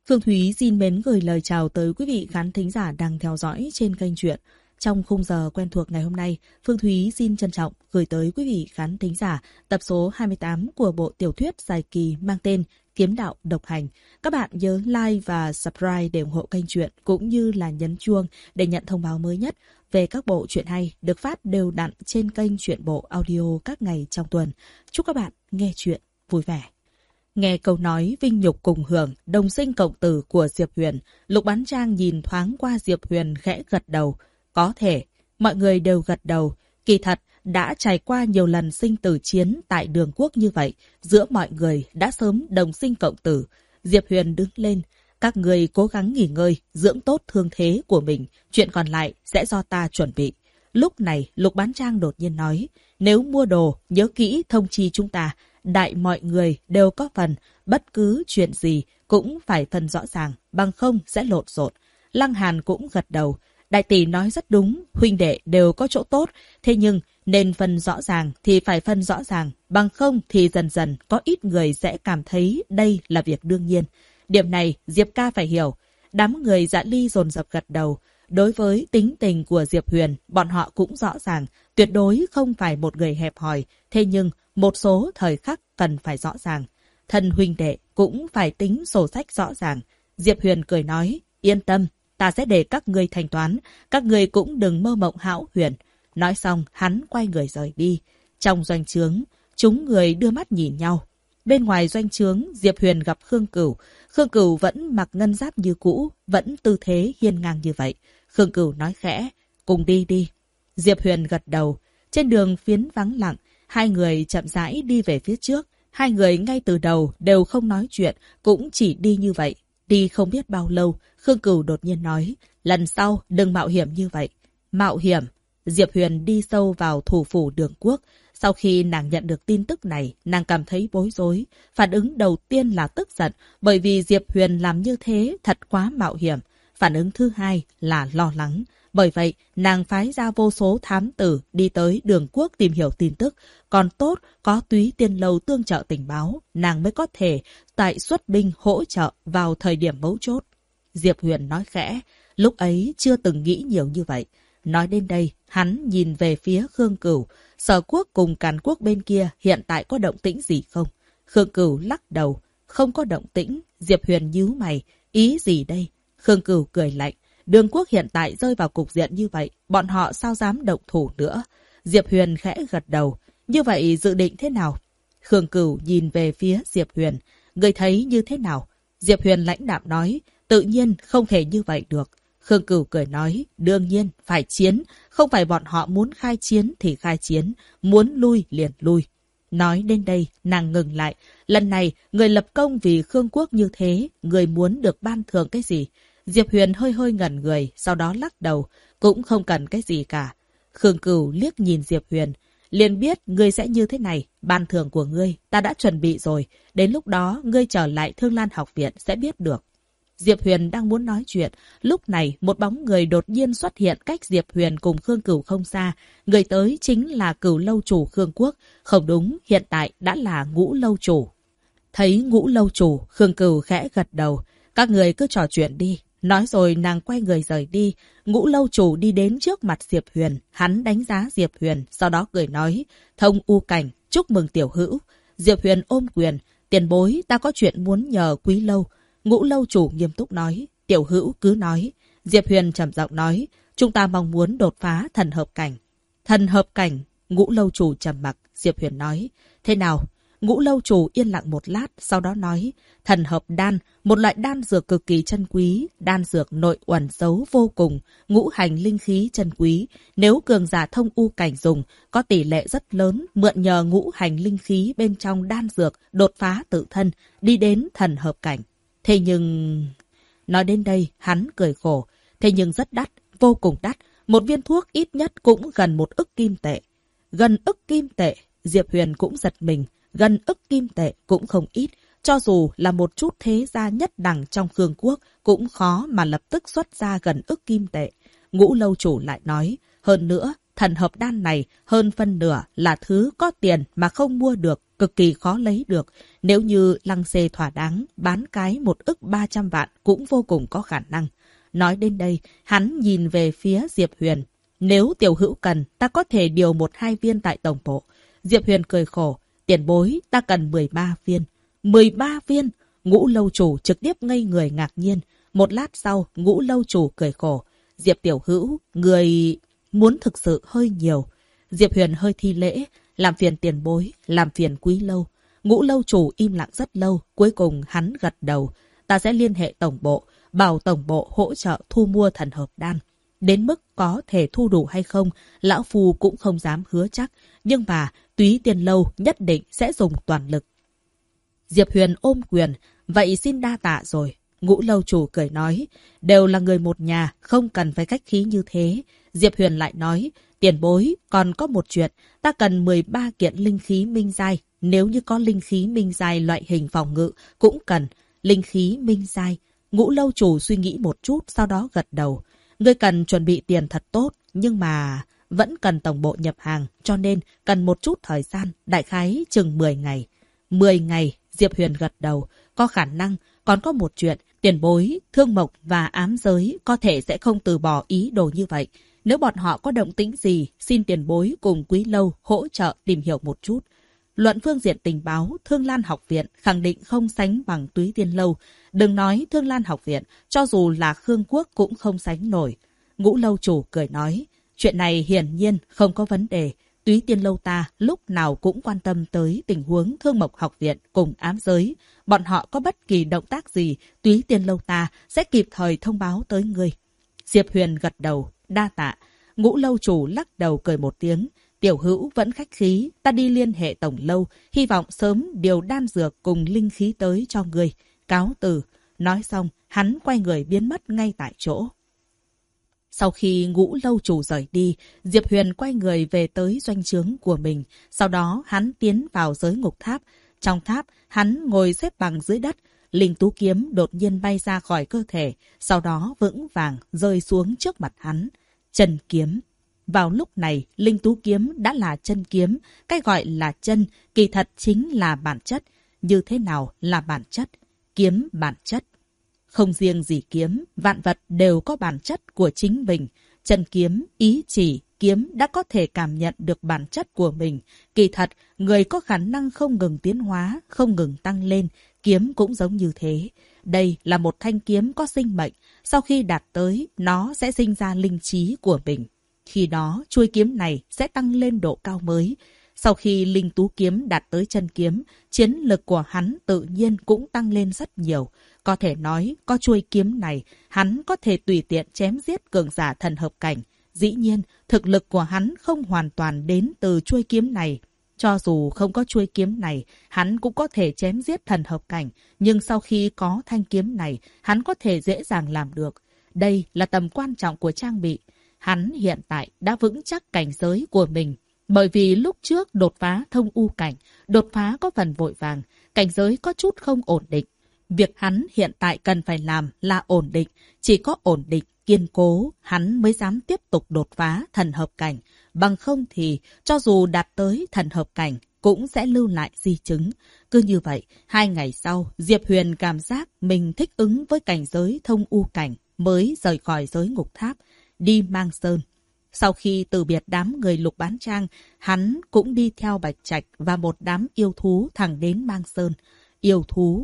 Phương Thúy xin mến gửi lời chào tới quý vị khán thính giả đang theo dõi trên kênh truyện. Trong khung giờ quen thuộc ngày hôm nay, Phương Thúy xin trân trọng gửi tới quý vị khán thính giả tập số 28 của bộ tiểu thuyết dài kỳ mang tên Kiếm đạo độc hành. Các bạn nhớ like và subscribe để ủng hộ kênh truyện cũng như là nhấn chuông để nhận thông báo mới nhất về các bộ truyện hay được phát đều đặn trên kênh truyện bộ audio các ngày trong tuần. Chúc các bạn nghe truyện vui vẻ. Nghe câu nói vinh nhục cùng hưởng, đồng sinh cộng tử của Diệp Huyền, Lục Bán Trang nhìn thoáng qua Diệp Huyền khẽ gật đầu. Có thể, mọi người đều gật đầu. Kỳ thật, đã trải qua nhiều lần sinh tử chiến tại Đường Quốc như vậy, giữa mọi người đã sớm đồng sinh cộng tử. Diệp Huyền đứng lên, các người cố gắng nghỉ ngơi, dưỡng tốt thương thế của mình, chuyện còn lại sẽ do ta chuẩn bị. Lúc này, Lục Bán Trang đột nhiên nói, nếu mua đồ, nhớ kỹ thông chi chúng ta. Đại mọi người đều có phần, bất cứ chuyện gì cũng phải phân rõ ràng, bằng không sẽ lộn xộn. Lăng Hàn cũng gật đầu. Đại tỷ nói rất đúng, huynh đệ đều có chỗ tốt, thế nhưng nên phân rõ ràng thì phải phân rõ ràng, bằng không thì dần dần có ít người sẽ cảm thấy đây là việc đương nhiên. Điểm này Diệp ca phải hiểu. Đám người Dạ Ly dồn dập gật đầu. Đối với tính tình của Diệp Huyền, bọn họ cũng rõ ràng, tuyệt đối không phải một người hẹp hòi, thế nhưng một số thời khắc cần phải rõ ràng. Thân huynh đệ cũng phải tính sổ sách rõ ràng. Diệp Huyền cười nói, yên tâm, ta sẽ để các ngươi thanh toán, các ngươi cũng đừng mơ mộng hão huyền. Nói xong, hắn quay người rời đi. Trong doanh trướng, chúng người đưa mắt nhìn nhau. Bên ngoài doanh trướng, Diệp Huyền gặp Khương Cửu. Khương Cửu vẫn mặc ngân giáp như cũ, vẫn tư thế hiên ngang như vậy. Khương Cửu nói khẽ, cùng đi đi. Diệp Huyền gật đầu. Trên đường phiến vắng lặng, hai người chậm rãi đi về phía trước. Hai người ngay từ đầu đều không nói chuyện, cũng chỉ đi như vậy. Đi không biết bao lâu, Khương Cửu đột nhiên nói, lần sau đừng mạo hiểm như vậy. Mạo hiểm? Diệp Huyền đi sâu vào thủ phủ Đường Quốc. Sau khi nàng nhận được tin tức này, nàng cảm thấy bối rối. Phản ứng đầu tiên là tức giận, bởi vì Diệp Huyền làm như thế thật quá mạo hiểm. Phản ứng thứ hai là lo lắng. Bởi vậy, nàng phái ra vô số thám tử đi tới Đường Quốc tìm hiểu tin tức. Còn tốt, có Túy Tiên Lâu tương trợ tình báo, nàng mới có thể tại xuất binh hỗ trợ vào thời điểm mấu chốt. Diệp Huyền nói khẽ, lúc ấy chưa từng nghĩ nhiều như vậy. Nói đến đây, hắn nhìn về phía Khương Cửu. Sở Quốc cùng Càn Quốc bên kia hiện tại có động tĩnh gì không? Khương Cửu lắc đầu, không có động tĩnh. Diệp Huyền nhíu mày, ý gì đây? Khương Cửu cười lạnh. Đường Quốc hiện tại rơi vào cục diện như vậy, bọn họ sao dám động thủ nữa? Diệp Huyền khẽ gật đầu. Như vậy dự định thế nào? Khương Cửu nhìn về phía Diệp Huyền. Người thấy như thế nào? Diệp Huyền lãnh đạm nói, tự nhiên không thể như vậy được. Khương Cửu cười nói, đương nhiên phải chiến, không phải bọn họ muốn khai chiến thì khai chiến, muốn lui liền lui. Nói đến đây, nàng ngừng lại. Lần này, người lập công vì Khương Quốc như thế, người muốn được ban thưởng cái gì? Diệp Huyền hơi hơi ngẩn người, sau đó lắc đầu, cũng không cần cái gì cả. Khương Cửu liếc nhìn Diệp Huyền, liền biết ngươi sẽ như thế này, ban thưởng của ngươi, ta đã chuẩn bị rồi, đến lúc đó ngươi trở lại Thương Lan học viện sẽ biết được. Diệp Huyền đang muốn nói chuyện, lúc này một bóng người đột nhiên xuất hiện cách Diệp Huyền cùng Khương Cửu không xa. Người tới chính là Cửu lâu chủ Khương Quốc, không đúng, hiện tại đã là Ngũ lâu chủ. Thấy Ngũ lâu chủ, Khương Cửu khẽ gật đầu, các người cứ trò chuyện đi. Nói rồi nàng quay người rời đi. Ngũ lâu chủ đi đến trước mặt Diệp Huyền, hắn đánh giá Diệp Huyền, sau đó cười nói, Thông U Cảnh, chúc mừng tiểu hữu. Diệp Huyền ôm quyền, tiền bối ta có chuyện muốn nhờ Quý lâu. Ngũ lâu chủ nghiêm túc nói, tiểu hữu cứ nói. Diệp Huyền trầm giọng nói, chúng ta mong muốn đột phá thần hợp cảnh. Thần hợp cảnh? Ngũ lâu chủ trầm mặc. Diệp Huyền nói, thế nào? Ngũ lâu chủ yên lặng một lát, sau đó nói, thần hợp đan, một loại đan dược cực kỳ chân quý, đan dược nội uẩn giấu vô cùng, ngũ hành linh khí chân quý. Nếu cường giả thông u cảnh dùng, có tỷ lệ rất lớn mượn nhờ ngũ hành linh khí bên trong đan dược đột phá tự thân, đi đến thần hợp cảnh. Thế nhưng... Nói đến đây, hắn cười khổ. Thế nhưng rất đắt, vô cùng đắt. Một viên thuốc ít nhất cũng gần 1 ức kim tệ. Gần ức kim tệ, Diệp Huyền cũng giật mình. Gần ức kim tệ cũng không ít. Cho dù là một chút thế gia nhất đẳng trong Khương Quốc, cũng khó mà lập tức xuất ra gần ức kim tệ. Ngũ lâu chủ lại nói, hơn nữa, thần hợp đan này hơn phân nửa là thứ có tiền mà không mua được, cực kỳ khó lấy được. Nếu như lăng xê thỏa đáng, bán cái 1.300.000 vạn cũng vô cùng có khả năng. Nói đến đây, hắn nhìn về phía Diệp Huyền. Nếu tiểu hữu cần, ta có thể điều 1-2 viên tại tổng bộ. Diệp Huyền cười khổ. Tiền bối, ta cần 13 viên. 13 viên? Ngũ lâu chủ trực tiếp ngây người ngạc nhiên. Một lát sau, Ngũ lâu chủ cười khổ. Diệp tiểu hữu, người muốn thực sự hơi nhiều. Diệp Huyền hơi thi lễ. Làm phiền tiền bối, làm phiền quý lâu. Ngũ lâu chủ im lặng rất lâu. Cuối cùng hắn gật đầu. Ta sẽ liên hệ tổng bộ, bảo tổng bộ hỗ trợ thu mua thần hợp đan. Đến mức có thể thu đủ hay không, lão phu cũng không dám hứa chắc. Nhưng mà Túy Tiên Lâu nhất định sẽ dùng toàn lực. Diệp Huyền ôm quyền. Vậy xin đa tạ rồi. Ngũ lâu chủ cười nói. Đều là người một nhà, không cần phải khách khí như thế. Diệp Huyền lại nói. Tiền bối, còn có một chuyện. Ta cần 13 kiện linh khí minh giai. Nếu như có linh khí minh giai loại hình phòng ngự, cũng cần. Linh khí minh giai. Ngũ lâu chủ suy nghĩ một chút, sau đó gật đầu. Ngươi cần chuẩn bị tiền thật tốt, nhưng mà vẫn cần tổng bộ nhập hàng, cho nên cần một chút thời gian, đại khái chừng 10 ngày. 10 ngày, Diệp Huyền gật đầu. Có khả năng, còn có một chuyện, tiền bối, thương mộc và ám giới có thể sẽ không từ bỏ ý đồ như vậy. Nếu bọn họ có động tĩnh gì, xin tiền bối cùng quý lâu hỗ trợ tìm hiểu một chút. Luận phương diện tình báo, Thương Lan học viện khẳng định không sánh bằng Túy Tiên Lâu. Đừng nói Thương Lan học viện, cho dù là Khương Quốc cũng không sánh nổi. Ngũ lâu chủ cười nói, chuyện này hiển nhiên không có vấn đề. Túy Tiên Lâu ta lúc nào cũng quan tâm tới tình huống Thương Mộc học viện cùng ám giới. Bọn họ có bất kỳ động tác gì, Túy Tiên Lâu ta sẽ kịp thời thông báo tới ngươi. Diệp Huyền gật đầu, đa tạ. Ngũ lâu chủ lắc đầu cười một tiếng. Tiểu hữu vẫn khách khí, ta đi liên hệ tổng lâu, hy vọng sớm điều đan dược cùng linh khí tới cho người. Cáo từ. Nói xong, hắn quay người biến mất ngay tại chỗ. Sau khi Ngũ lâu chủ rời đi, Diệp Huyền quay người về tới doanh trướng của mình. Sau đó hắn tiến vào giới ngục tháp. Trong tháp, hắn ngồi xếp bằng dưới đất. Linh tú kiếm đột nhiên bay ra khỏi cơ thể, sau đó vững vàng rơi xuống trước mặt hắn. Chân kiếm. Vào lúc này, linh tú kiếm đã là chân kiếm. Cái gọi là chân, kỳ thật chính là bản chất. Như thế nào là bản chất? Kiếm bản chất. Không riêng gì kiếm, vạn vật đều có bản chất của chính mình. Chân kiếm, ý chỉ, kiếm đã có thể cảm nhận được bản chất của mình. Kỳ thật, người có khả năng không ngừng tiến hóa, không ngừng tăng lên. Kiếm cũng giống như thế. Đây là một thanh kiếm có sinh mệnh. Sau khi đạt tới, nó sẽ sinh ra linh trí của mình. Khi đó, chuôi kiếm này sẽ tăng lên độ cao mới. Sau khi linh tú kiếm đạt tới chân kiếm, chiến lực của hắn tự nhiên cũng tăng lên rất nhiều. Có thể nói, có chuôi kiếm này, hắn có thể tùy tiện chém giết cường giả thần hợp cảnh. Dĩ nhiên, thực lực của hắn không hoàn toàn đến từ chuôi kiếm này. Cho dù không có chuôi kiếm này, hắn cũng có thể chém giết thần hợp cảnh. Nhưng sau khi có thanh kiếm này, hắn có thể dễ dàng làm được. Đây là tầm quan trọng của trang bị. Hắn hiện tại đã vững chắc cảnh giới của mình. Bởi vì lúc trước đột phá thông u cảnh, đột phá có phần vội vàng, cảnh giới có chút không ổn định. Việc hắn hiện tại cần phải làm là ổn định. Chỉ có ổn định, kiên cố, hắn mới dám tiếp tục đột phá thần hợp cảnh. Bằng không thì, cho dù đạt tới thần hợp cảnh, cũng sẽ lưu lại di chứng. Cứ như vậy, 2 ngày sau, Diệp Huyền cảm giác mình thích ứng với cảnh giới thông u cảnh, mới rời khỏi giới ngục tháp, đi Mang Sơn. Sau khi từ biệt đám người Lục Bán Trang, hắn cũng đi theo Bạch Trạch và một đám yêu thú thẳng đến Mang Sơn. Yêu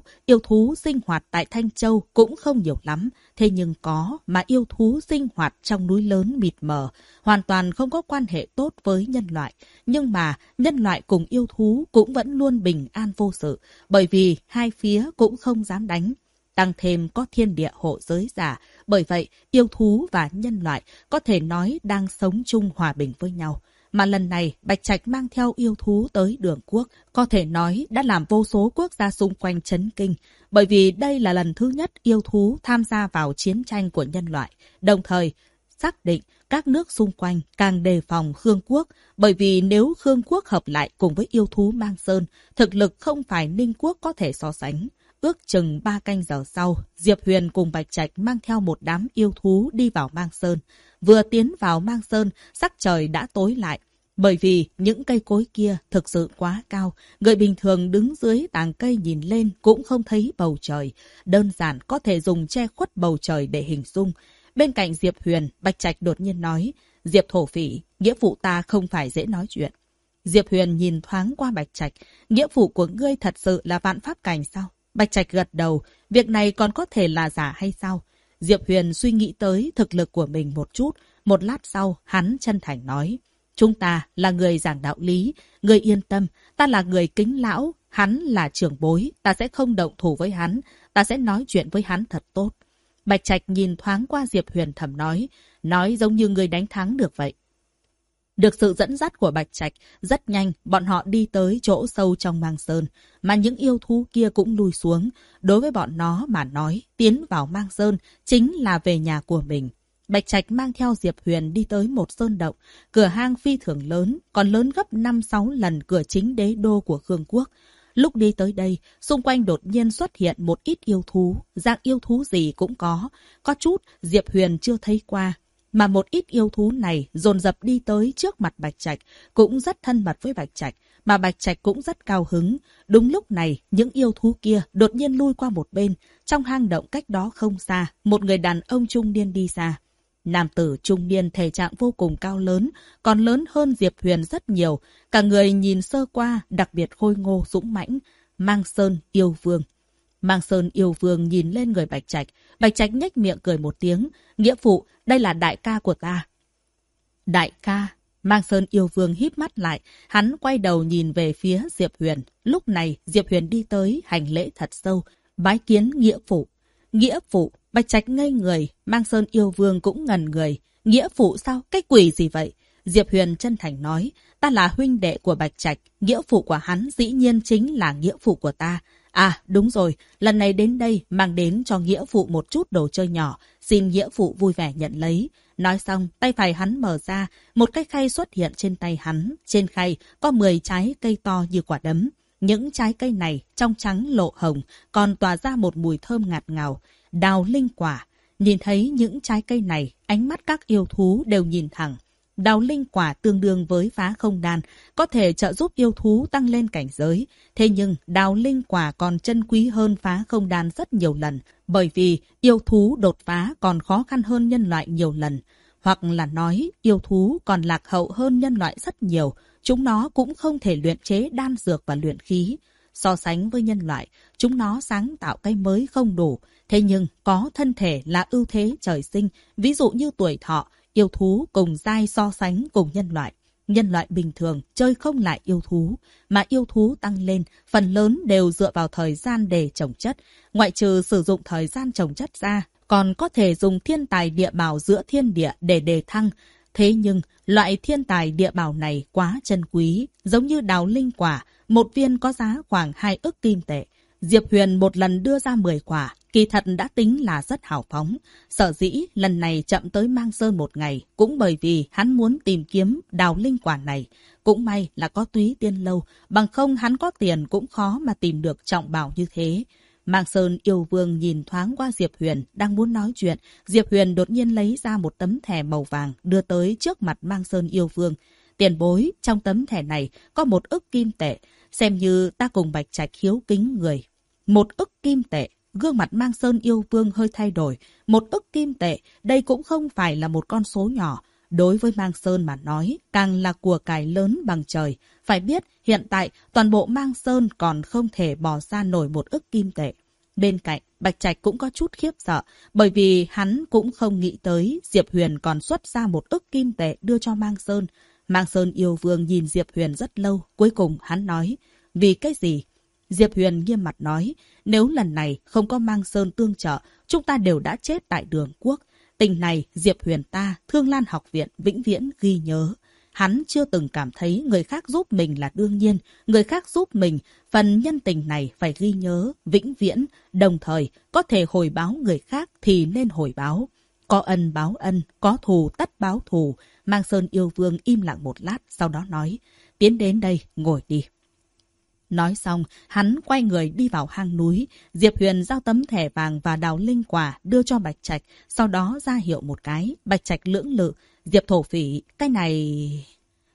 thú sinh hoạt tại Thanh Châu cũng không nhiều lắm, thế nhưng có mà yêu thú sinh hoạt trong núi lớn mịt mờ, hoàn toàn không có quan hệ tốt với nhân loại. Nhưng mà nhân loại cùng yêu thú cũng vẫn luôn bình an vô sự, bởi vì hai phía cũng không dám đánh. Tăng thêm có thiên địa hộ giới giả, bởi vậy yêu thú và nhân loại có thể nói đang sống chung hòa bình với nhau. Mà lần này Bạch Trạch mang theo yêu thú tới Đường Quốc, có thể nói đã làm vô số quốc gia xung quanh chấn kinh. Bởi vì đây là lần thứ nhất yêu thú tham gia vào chiến tranh của nhân loại. Đồng thời, xác định các nước xung quanh càng đề phòng Khương Quốc. Bởi vì nếu Khương Quốc hợp lại cùng với yêu thú Mang Sơn, thực lực không phải Ninh Quốc có thể so sánh. Ước chừng 3 canh giờ sau, Diệp Huyền cùng Bạch Trạch mang theo một đám yêu thú đi vào Mang Sơn. Vừa tiến vào Mang Sơn, sắc trời đã tối lại. Bởi vì những cây cối kia thực sự quá cao, người bình thường đứng dưới tàng cây nhìn lên cũng không thấy bầu trời. Đơn giản có thể dùng che khuất bầu trời để hình dung. Bên cạnh Diệp Huyền, Bạch Trạch đột nhiên nói, Diệp thổ phỉ, nghĩa phụ ta không phải dễ nói chuyện. Diệp Huyền nhìn thoáng qua Bạch Trạch, nghĩa phụ của ngươi thật sự là vạn pháp cảnh sao? Bạch Trạch gật đầu, việc này còn có thể là giả hay sao? Diệp Huyền suy nghĩ tới thực lực của mình một chút, một lát sau hắn chân thành nói, chúng ta là người giảng đạo lý, ngươi yên tâm, ta là người kính lão, hắn là trưởng bối, ta sẽ không động thủ với hắn, ta sẽ nói chuyện với hắn thật tốt. Bạch Trạch nhìn thoáng qua Diệp Huyền thầm nói giống như người đánh thắng được vậy. Được sự dẫn dắt của Bạch Trạch, rất nhanh bọn họ đi tới chỗ sâu trong Mang Sơn, mà những yêu thú kia cũng lui xuống. Đối với bọn nó mà nói, tiến vào Mang Sơn chính là về nhà của mình. Bạch Trạch mang theo Diệp Huyền đi tới một sơn động, cửa hang phi thường lớn, còn lớn gấp 5-6 lần cửa chính đế đô của Khương Quốc. Lúc đi tới đây, xung quanh đột nhiên xuất hiện một ít yêu thú, dạng yêu thú gì cũng có chút Diệp Huyền chưa thấy qua. Mà một ít yêu thú này dồn dập đi tới trước mặt Bạch Trạch, cũng rất thân mật với Bạch Trạch, mà Bạch Trạch cũng rất cao hứng. Đúng lúc này, những yêu thú kia đột nhiên lui qua một bên, trong hang động cách đó không xa, một người đàn ông trung niên đi ra. Nam tử trung niên thể trạng vô cùng cao lớn, còn lớn hơn Diệp Huyền rất nhiều, cả người nhìn sơ qua đặc biệt khôi ngô dũng mãnh, Mang Sơn yêu vương. Mang Sơn yêu vương nhìn lên người Bạch Trạch nhếch miệng cười một tiếng, nghĩa phụ, đây là đại ca của ta. Đại ca? Mang Sơn yêu vương híp mắt lại, hắn quay đầu nhìn về phía Diệp Huyền. Lúc này Diệp Huyền đi tới hành lễ thật sâu, bái kiến nghĩa phụ. Nghĩa phụ? Bạch Trạch ngây người, Mang Sơn yêu vương cũng ngẩn người. Nghĩa phụ sao? Cái quỷ gì vậy? Diệp Huyền chân thành nói, ta là huynh đệ của Bạch Trạch, nghĩa phụ của hắn dĩ nhiên chính là nghĩa phụ của ta. À, đúng rồi, lần này đến đây mang đến cho nghĩa phụ một chút đồ chơi nhỏ, xin nghĩa phụ vui vẻ nhận lấy. Nói xong, tay phải hắn mở ra, một cái khay xuất hiện trên tay hắn. Trên khay có 10 trái cây to như quả đấm. Những trái cây này trong trắng lộ hồng, còn tỏa ra một mùi thơm ngạt ngào. Đào linh quả. Nhìn thấy những trái cây này, ánh mắt các yêu thú đều nhìn thẳng. Đào linh quả tương đương với phá không đan, có thể trợ giúp yêu thú tăng lên cảnh giới. Thế nhưng đào linh quả còn chân quý hơn phá không đan rất nhiều lần, bởi vì yêu thú đột phá còn khó khăn hơn nhân loại nhiều lần. Hoặc là nói yêu thú còn lạc hậu hơn nhân loại rất nhiều, chúng nó cũng không thể luyện chế đan dược và luyện khí. So sánh với nhân loại, chúng nó sáng tạo cái mới không đủ, thế nhưng có thân thể là ưu thế trời sinh, ví dụ như tuổi thọ. Yêu thú cùng giai so sánh cùng nhân loại. Nhân loại bình thường chơi không lại yêu thú, mà yêu thú tăng lên, phần lớn đều dựa vào thời gian để trồng chất. Ngoại trừ sử dụng thời gian trồng chất ra, còn có thể dùng thiên tài địa bảo giữa thiên địa để đề thăng. Thế nhưng, loại thiên tài địa bảo này quá chân quý, giống như đào linh quả, một viên có giá khoảng 2 ức kim tệ. Diệp Huyền một lần đưa ra 10 quả, kỳ thật đã tính là rất hào phóng. Sở dĩ lần này chậm tới Mang Sơn một ngày, cũng bởi vì hắn muốn tìm kiếm đào linh quả này. Cũng may là có Túy Tiên Lâu, bằng không hắn có tiền cũng khó mà tìm được trọng bảo như thế. Mang Sơn yêu vương nhìn thoáng qua Diệp Huyền, đang muốn nói chuyện. Diệp Huyền đột nhiên lấy ra một tấm thẻ màu vàng, đưa tới trước mặt Mang Sơn yêu vương. Tiền bối, trong tấm thẻ này có 1 ức kim tệ, xem như ta cùng Bạch Trạch hiếu kính người. 1 ức kim tệ, gương mặt Mang Sơn yêu vương hơi thay đổi. 1 ức kim tệ, đây cũng không phải là một con số nhỏ. Đối với Mang Sơn mà nói, càng là của cải lớn bằng trời. Phải biết, hiện tại toàn bộ Mang Sơn còn không thể bỏ ra nổi 1 ức kim tệ. Bên cạnh, Bạch Trạch cũng có chút khiếp sợ, bởi vì hắn cũng không nghĩ tới Diệp Huyền còn xuất ra 1 ức kim tệ đưa cho Mang Sơn. Mang Sơn yêu vương nhìn Diệp Huyền rất lâu, cuối cùng hắn nói, vì cái gì? Diệp Huyền nghiêm mặt nói, nếu lần này không có Mang Sơn tương trợ, chúng ta đều đã chết tại Đường Quốc. Tình này, Diệp Huyền ta, Thương Lan học viện vĩnh viễn ghi nhớ. Hắn chưa từng cảm thấy người khác giúp mình là đương nhiên, người khác giúp mình, phần nhân tình này phải ghi nhớ, vĩnh viễn, đồng thời có thể hồi báo người khác thì nên hồi báo. Có ân báo ân, có thù tất báo thù. Mang Sơn yêu vương im lặng một lát, sau đó nói, tiến đến đây, ngồi đi. Nói xong, hắn quay người đi vào hang núi. Diệp Huyền giao tấm thẻ vàng và đào linh quả đưa cho Bạch Trạch, sau đó ra hiệu một cái. Bạch Trạch lưỡng lự, Diệp thổ phỉ, cái này...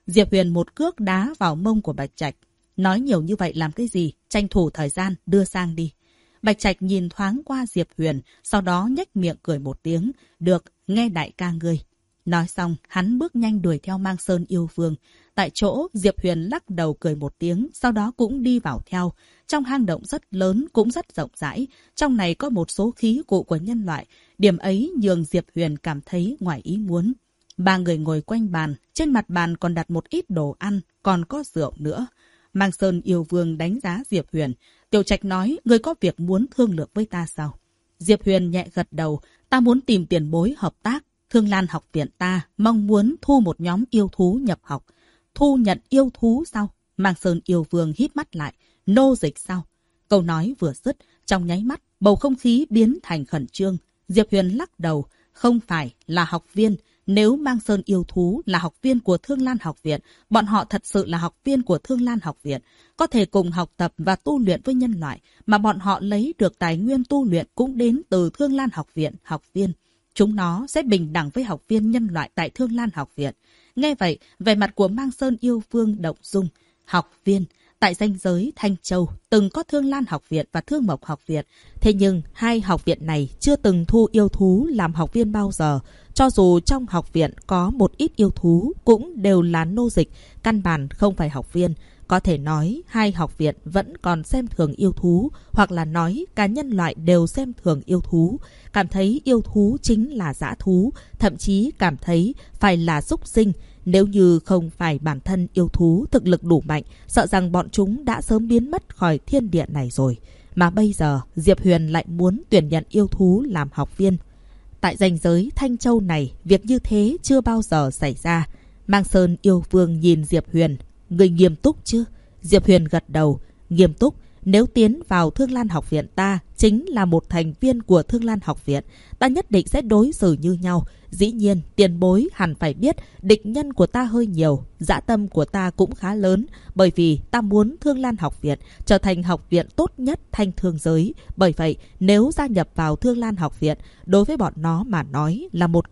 Diệp Huyền một cước đá vào mông của Bạch Trạch. Nói nhiều như vậy làm cái gì? Tranh thủ thời gian, đưa sang đi. Bạch Trạch nhìn thoáng qua Diệp Huyền, sau đó nhếch miệng cười một tiếng. Được, nghe đại ca ngươi. Nói xong, hắn bước nhanh đuổi theo Mang Sơn yêu vương. Tại chỗ, Diệp Huyền lắc đầu cười một tiếng, sau đó cũng đi vào theo. Trong hang động rất lớn, cũng rất rộng rãi. Trong này có một số khí cụ của nhân loại. Điểm ấy nhường Diệp Huyền cảm thấy ngoài ý muốn. Ba người ngồi quanh bàn, trên mặt bàn còn đặt một ít đồ ăn, còn có rượu nữa. Mang Sơn yêu vương đánh giá Diệp Huyền. Tiểu Trạch nói, ngươi có việc muốn thương lượng với ta sao? Diệp Huyền nhẹ gật đầu, ta muốn tìm tiền bối hợp tác. Thương Lan học viện ta mong muốn thu một nhóm yêu thú nhập học. Thu nhận yêu thú sao? Mang Sơn yêu vương híp mắt lại. Nô dịch sao? Câu nói vừa dứt, trong nháy mắt, bầu không khí biến thành khẩn trương. Diệp Huyền lắc đầu, không phải là học viên. Nếu Mang Sơn yêu thú là học viên của Thương Lan học viện, bọn họ thật sự là học viên của Thương Lan học viện, có thể cùng học tập và tu luyện với nhân loại, mà bọn họ lấy được tài nguyên tu luyện cũng đến từ Thương Lan học viện, học viên. Chúng nó sẽ bình đẳng với học viên nhân loại tại Thương Lan học viện. Nghe vậy, vẻ mặt của Mang Sơn yêu vương động dung. Học viên, tại ranh giới Thanh Châu, từng có Thương Lan học viện và Thương Mộc học viện. Thế nhưng, hai học viện này chưa từng thu yêu thú làm học viên bao giờ. Cho dù trong học viện có một ít yêu thú, cũng đều là nô dịch, căn bản không phải học viên. Có thể nói, hai học viện vẫn còn xem thường yêu thú, hoặc là nói cả nhân loại đều xem thường yêu thú. Cảm thấy yêu thú chính là dã thú, thậm chí cảm thấy phải là súc sinh. Nếu như không phải bản thân yêu thú thực lực đủ mạnh, sợ rằng bọn chúng đã sớm biến mất khỏi thiên địa này rồi. Mà bây giờ, Diệp Huyền lại muốn tuyển nhận yêu thú làm học viên. Tại ranh giới Thanh Châu này, việc như thế chưa bao giờ xảy ra. Mang Sơn yêu vương nhìn Diệp Huyền. Người nghiêm túc chứ? Diệp Huyền gật đầu. Nghiêm túc. Nếu tiến vào Thương Lan học viện ta, chính là một thành viên của Thương Lan học viện. Ta nhất định sẽ đối xử như nhau. Dĩ nhiên, tiền bối hẳn phải biết địch nhân của ta hơi nhiều. Dã tâm của ta cũng khá lớn. Bởi vì ta muốn Thương Lan học viện trở thành học viện tốt nhất Thanh Thương giới. Bởi vậy, nếu gia nhập vào Thương Lan học viện, đối với bọn nó mà nói là một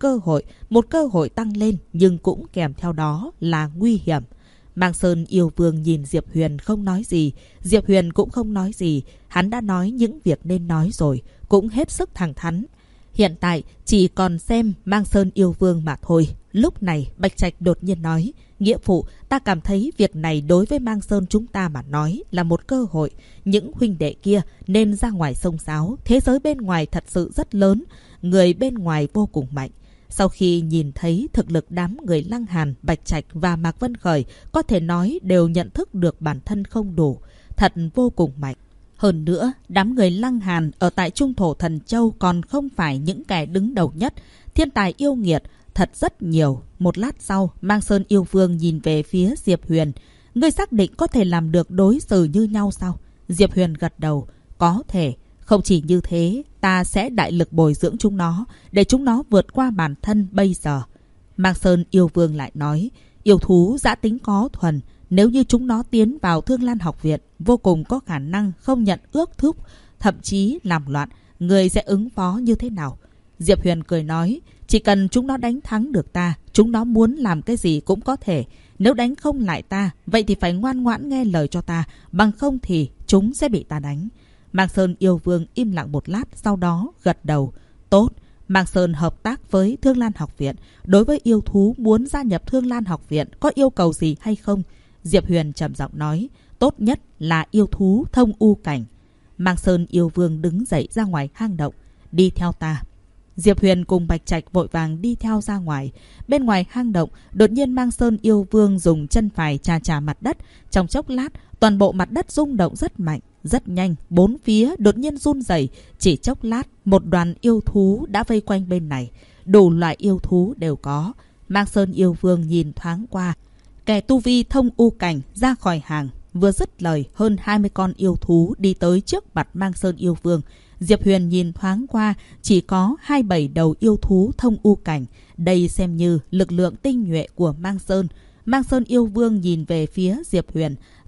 cơ hội tăng lên, nhưng cũng kèm theo đó là nguy hiểm. Mang Sơn yêu vương nhìn Diệp Huyền không nói gì. Diệp Huyền cũng không nói gì. Hắn đã nói những việc nên nói rồi, cũng hết sức thẳng thắn. Hiện tại chỉ còn xem Mang Sơn yêu vương mà thôi. Lúc này Bạch Trạch đột nhiên nói, nghĩa phụ, ta cảm thấy việc này đối với Mang Sơn chúng ta mà nói là một cơ hội. Những huynh đệ kia nên ra ngoài xông xáo. Thế giới bên ngoài thật sự rất lớn, người bên ngoài vô cùng mạnh. Sau khi nhìn thấy thực lực đám người Lăng Hàn, Bạch Trạch và Mạc Vân Khởi, có thể nói đều nhận thức được bản thân không đủ, thật vô cùng mạnh. Hơn nữa, đám người Lăng Hàn ở tại Trung Thổ Thần Châu còn không phải những kẻ đứng đầu nhất. Thiên tài yêu nghiệt, thật rất nhiều. Một lát sau, Mang Sơn yêu vương nhìn về phía Diệp Huyền. Ngươi xác định có thể làm được đối xử như nhau sao? Diệp Huyền gật đầu. Có thể. Không chỉ như thế, ta sẽ đại lực bồi dưỡng chúng nó, để chúng nó vượt qua bản thân bây giờ. Mang Sơn yêu vương lại nói, yêu thú dã tính có thuần, nếu như chúng nó tiến vào Thương Lan học viện, vô cùng có khả năng không nhận ước thúc, thậm chí làm loạn, người sẽ ứng phó như thế nào? Diệp Huyền cười nói, chỉ cần chúng nó đánh thắng được ta, chúng nó muốn làm cái gì cũng có thể. Nếu đánh không lại ta, vậy thì phải ngoan ngoãn nghe lời cho ta, bằng không thì chúng sẽ bị ta đánh. Mang Sơn yêu vương im lặng một lát, sau đó gật đầu. Tốt, Mang Sơn hợp tác với Thương Lan học viện. Đối với yêu thú muốn gia nhập Thương Lan học viện, có yêu cầu gì hay không? Diệp Huyền trầm giọng nói, tốt nhất là yêu thú thông u cảnh. Mang Sơn yêu vương đứng dậy ra ngoài hang động. Đi theo ta. Diệp Huyền cùng Bạch Trạch vội vàng đi theo ra ngoài. Bên ngoài hang động, đột nhiên Mang Sơn yêu vương dùng chân phải chà chà mặt đất. Trong chốc lát, toàn bộ mặt đất rung động rất mạnh. Rất nhanh, bốn phía đột nhiên run rẩy. Chỉ chốc lát, một đoàn yêu thú đã vây quanh bên này. Đủ loại yêu thú đều có. Mang Sơn yêu vương nhìn thoáng qua. Kẻ tu vi thông u cảnh ra khỏi hàng. Vừa dứt lời, hơn 20 con yêu thú đi tới trước mặt Mang Sơn yêu vương. Diệp Huyền nhìn thoáng qua, chỉ có 27 đầu yêu thú thông u cảnh. Đây xem như lực lượng tinh nhuệ của Mang Sơn. Mang Sơn yêu vương nhìn về phía Diệp Huyền.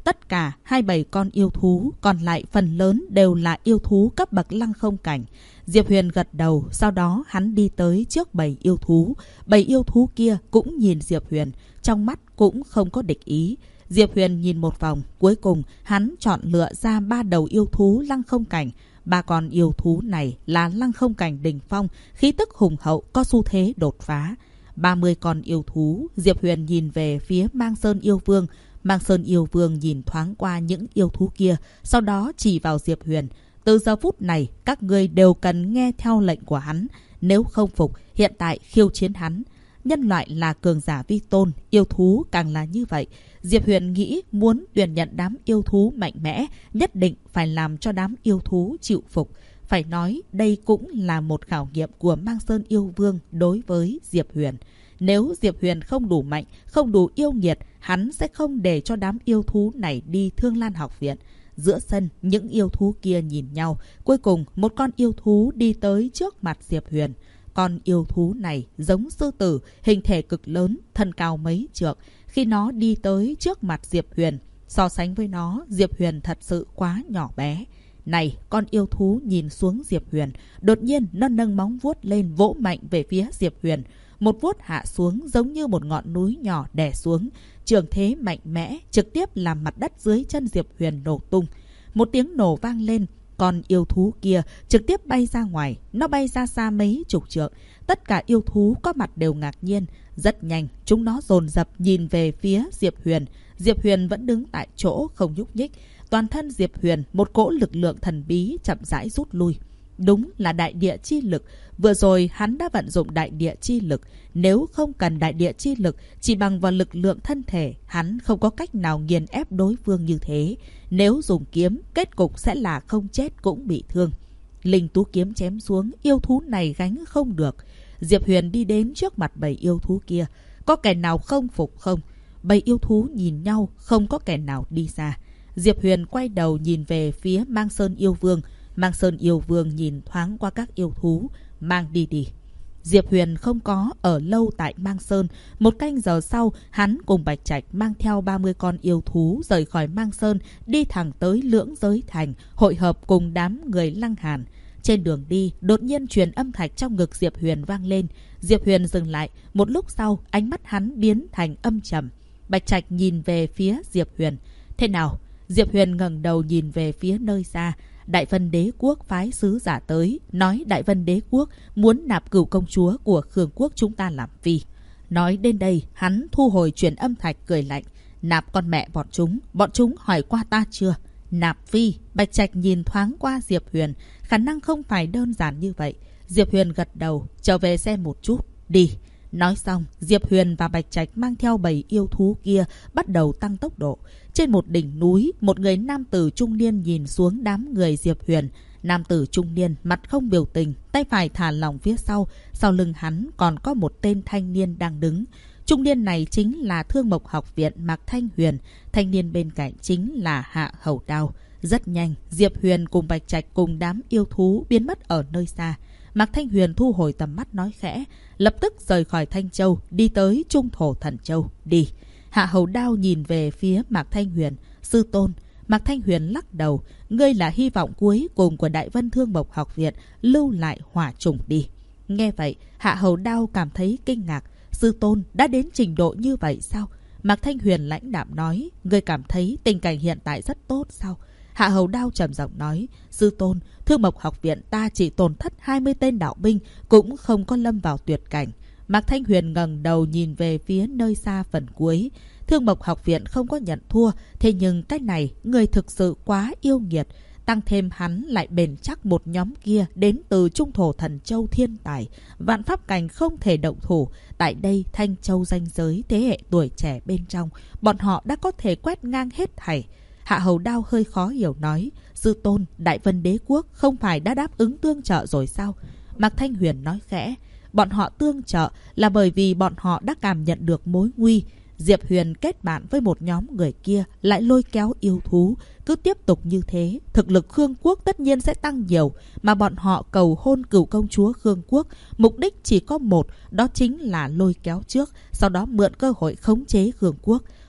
tất cả 27 con yêu thú, còn lại phần lớn đều là yêu thú cấp bậc lăng không cảnh. Diệp Huyền gật đầu, sau đó hắn đi tới trước 7 yêu thú. 7 yêu thú kia cũng nhìn Diệp Huyền, trong mắt cũng không có địch ý. Diệp Huyền nhìn một vòng, cuối cùng hắn chọn lựa ra 3 đầu yêu thú lăng không cảnh. 3 con yêu thú này là lăng không cảnh đỉnh phong, khí tức hùng hậu, có xu thế đột phá. 30 con yêu thú, Diệp Huyền nhìn về phía Mang Sơn yêu vương. Mang Sơn yêu vương nhìn thoáng qua những yêu thú kia, sau đó chỉ vào Diệp Huyền. Từ giờ phút này, các ngươi đều cần nghe theo lệnh của hắn. Nếu không phục, hiện tại khiêu chiến hắn. Nhân loại là cường giả vi tôn, yêu thú càng là như vậy. Diệp Huyền nghĩ muốn tuyển nhận đám yêu thú mạnh mẽ, nhất định phải làm cho đám yêu thú chịu phục. Phải nói đây cũng là một khảo nghiệm của Mang Sơn yêu vương đối với Diệp Huyền. Nếu Diệp Huyền không đủ mạnh, không đủ yêu nghiệt, hắn sẽ không để cho đám yêu thú này đi Thương Lan học viện. Giữa sân, những yêu thú kia nhìn nhau. Cuối cùng, một con yêu thú đi tới trước mặt Diệp Huyền. Con yêu thú này giống sư tử, hình thể cực lớn, thân cao mấy trượng. Khi nó đi tới trước mặt Diệp Huyền, so sánh với nó, Diệp Huyền thật sự quá nhỏ bé. Này, con yêu thú nhìn xuống Diệp Huyền, đột nhiên nó nâng móng vuốt lên vỗ mạnh về phía Diệp Huyền. Một vuốt hạ xuống giống như một ngọn núi nhỏ đè xuống. Trường thế mạnh mẽ, trực tiếp làm mặt đất dưới chân Diệp Huyền nổ tung. Một tiếng nổ vang lên, con yêu thú kia trực tiếp bay ra ngoài. Nó bay ra xa mấy chục trượng. Tất cả yêu thú có mặt đều ngạc nhiên. Rất nhanh, chúng nó dồn dập nhìn về phía Diệp Huyền. Diệp Huyền vẫn đứng tại chỗ không nhúc nhích. Toàn thân Diệp Huyền, một cỗ lực lượng thần bí chậm rãi rút lui. Đúng là đại địa chi lực. Vừa rồi hắn đã vận dụng đại địa chi lực. Nếu không cần đại địa chi lực, chỉ bằng vào lực lượng thân thể, hắn không có cách nào nghiền ép đối phương như thế. Nếu dùng kiếm, kết cục sẽ là không chết cũng bị thương. Linh tú kiếm chém xuống, yêu thú này gánh không được. Diệp Huyền đi đến trước mặt 7 yêu thú kia. Có kẻ nào không phục không? 7 yêu thú nhìn nhau, không có kẻ nào đi ra. Diệp Huyền quay đầu nhìn về phía Mang Sơn yêu vương. Mang Sơn yêu vương nhìn thoáng qua các yêu thú. Mang đi đi. Diệp Huyền không có ở lâu tại Mang Sơn. Một canh giờ sau, hắn cùng Bạch Trạch mang theo 30 con yêu thú rời khỏi Mang Sơn, đi thẳng tới Lưỡng Giới Thành, hội hợp cùng đám người Lăng Hàn. Trên đường đi, đột nhiên truyền âm thạch trong ngực Diệp Huyền vang lên. Diệp Huyền dừng lại, một lúc sau, ánh mắt hắn biến thành âm trầm. Bạch Trạch nhìn về phía Diệp Huyền. Thế nào? Diệp Huyền ngẩng đầu nhìn về phía nơi xa. Đại Vân Đế Quốc phái sứ giả tới, nói Đại Vân Đế Quốc muốn nạp Cửu công chúa của Khương quốc chúng ta làm phi. Nói đến đây, hắn thu hồi truyền âm thạch cười lạnh. Nạp con mẹ bọn chúng hỏi qua ta chưa? Nạp phi. Bạch Trạch nhìn thoáng qua Diệp Huyền, khả năng không phải đơn giản như vậy. Diệp Huyền gật đầu, trở về xem một chút, đi. Nói xong, Diệp Huyền và Bạch Trạch mang theo 7 yêu thú kia bắt đầu tăng tốc độ. Trên một đỉnh núi, một người nam tử trung niên nhìn xuống đám người Diệp Huyền. Nam tử trung niên mặt không biểu tình, tay phải thả lỏng phía sau lưng hắn còn có một tên thanh niên đang đứng. Trung niên này chính là Thương Mộc học viện Mạc Thanh Huyền, thanh niên bên cạnh chính là Hạ Hầu Đao. Rất nhanh, Diệp Huyền cùng Bạch Trạch cùng đám yêu thú biến mất ở nơi xa. Mạc Thanh Huyền thu hồi tầm mắt nói khẽ, lập tức rời khỏi Thanh Châu, đi tới Trung Thổ Thần Châu. Đi. Hạ Hầu Đao nhìn về phía Mạc Thanh Huyền. Sư tôn. Mạc Thanh Huyền lắc đầu. Ngươi là hy vọng cuối cùng của Đại Vân Thương Mộc học viện, lưu lại hỏa trùng đi. Nghe vậy, Hạ Hầu Đao cảm thấy kinh ngạc. Sư tôn đã đến trình độ như vậy sao? Mạc Thanh Huyền lãnh đạm nói. Ngươi cảm thấy tình cảnh hiện tại rất tốt sao? Hạ Hầu Đao trầm giọng nói. Sư tôn, Thương Mộc học viện ta chỉ tổn thất 20 tên đạo binh, cũng không có lâm vào tuyệt cảnh. Mạc Thanh Huyền ngẩng đầu nhìn về phía nơi xa phần cuối. Thương Mộc học viện không có nhận thua, thế nhưng cái này người thực sự quá yêu nghiệt. Tăng thêm hắn lại bền chắc một nhóm kia đến từ Trung Thổ Thần Châu thiên tài. Vạn pháp cảnh không thể động thủ. Tại đây Thanh Châu ranh giới thế hệ tuổi trẻ bên trong, bọn họ đã có thể quét ngang hết thảy. Hạ Hầu Đao hơi khó hiểu nói. Sư tôn, Đại Vân Đế Quốc không phải đã đáp ứng tương trợ rồi sao? Mạc Thanh Huyền nói khẽ. Bọn họ tương trợ là bởi vì bọn họ đã cảm nhận được mối nguy. Diệp Huyền kết bạn với một nhóm người kia, lại lôi kéo yêu thú. Cứ tiếp tục như thế, thực lực Khương quốc tất nhiên sẽ tăng nhiều. Mà bọn họ cầu hôn Cửu công chúa Khương quốc, mục đích chỉ có một, đó chính là lôi kéo trước, sau đó mượn cơ hội khống chế Khương quốc.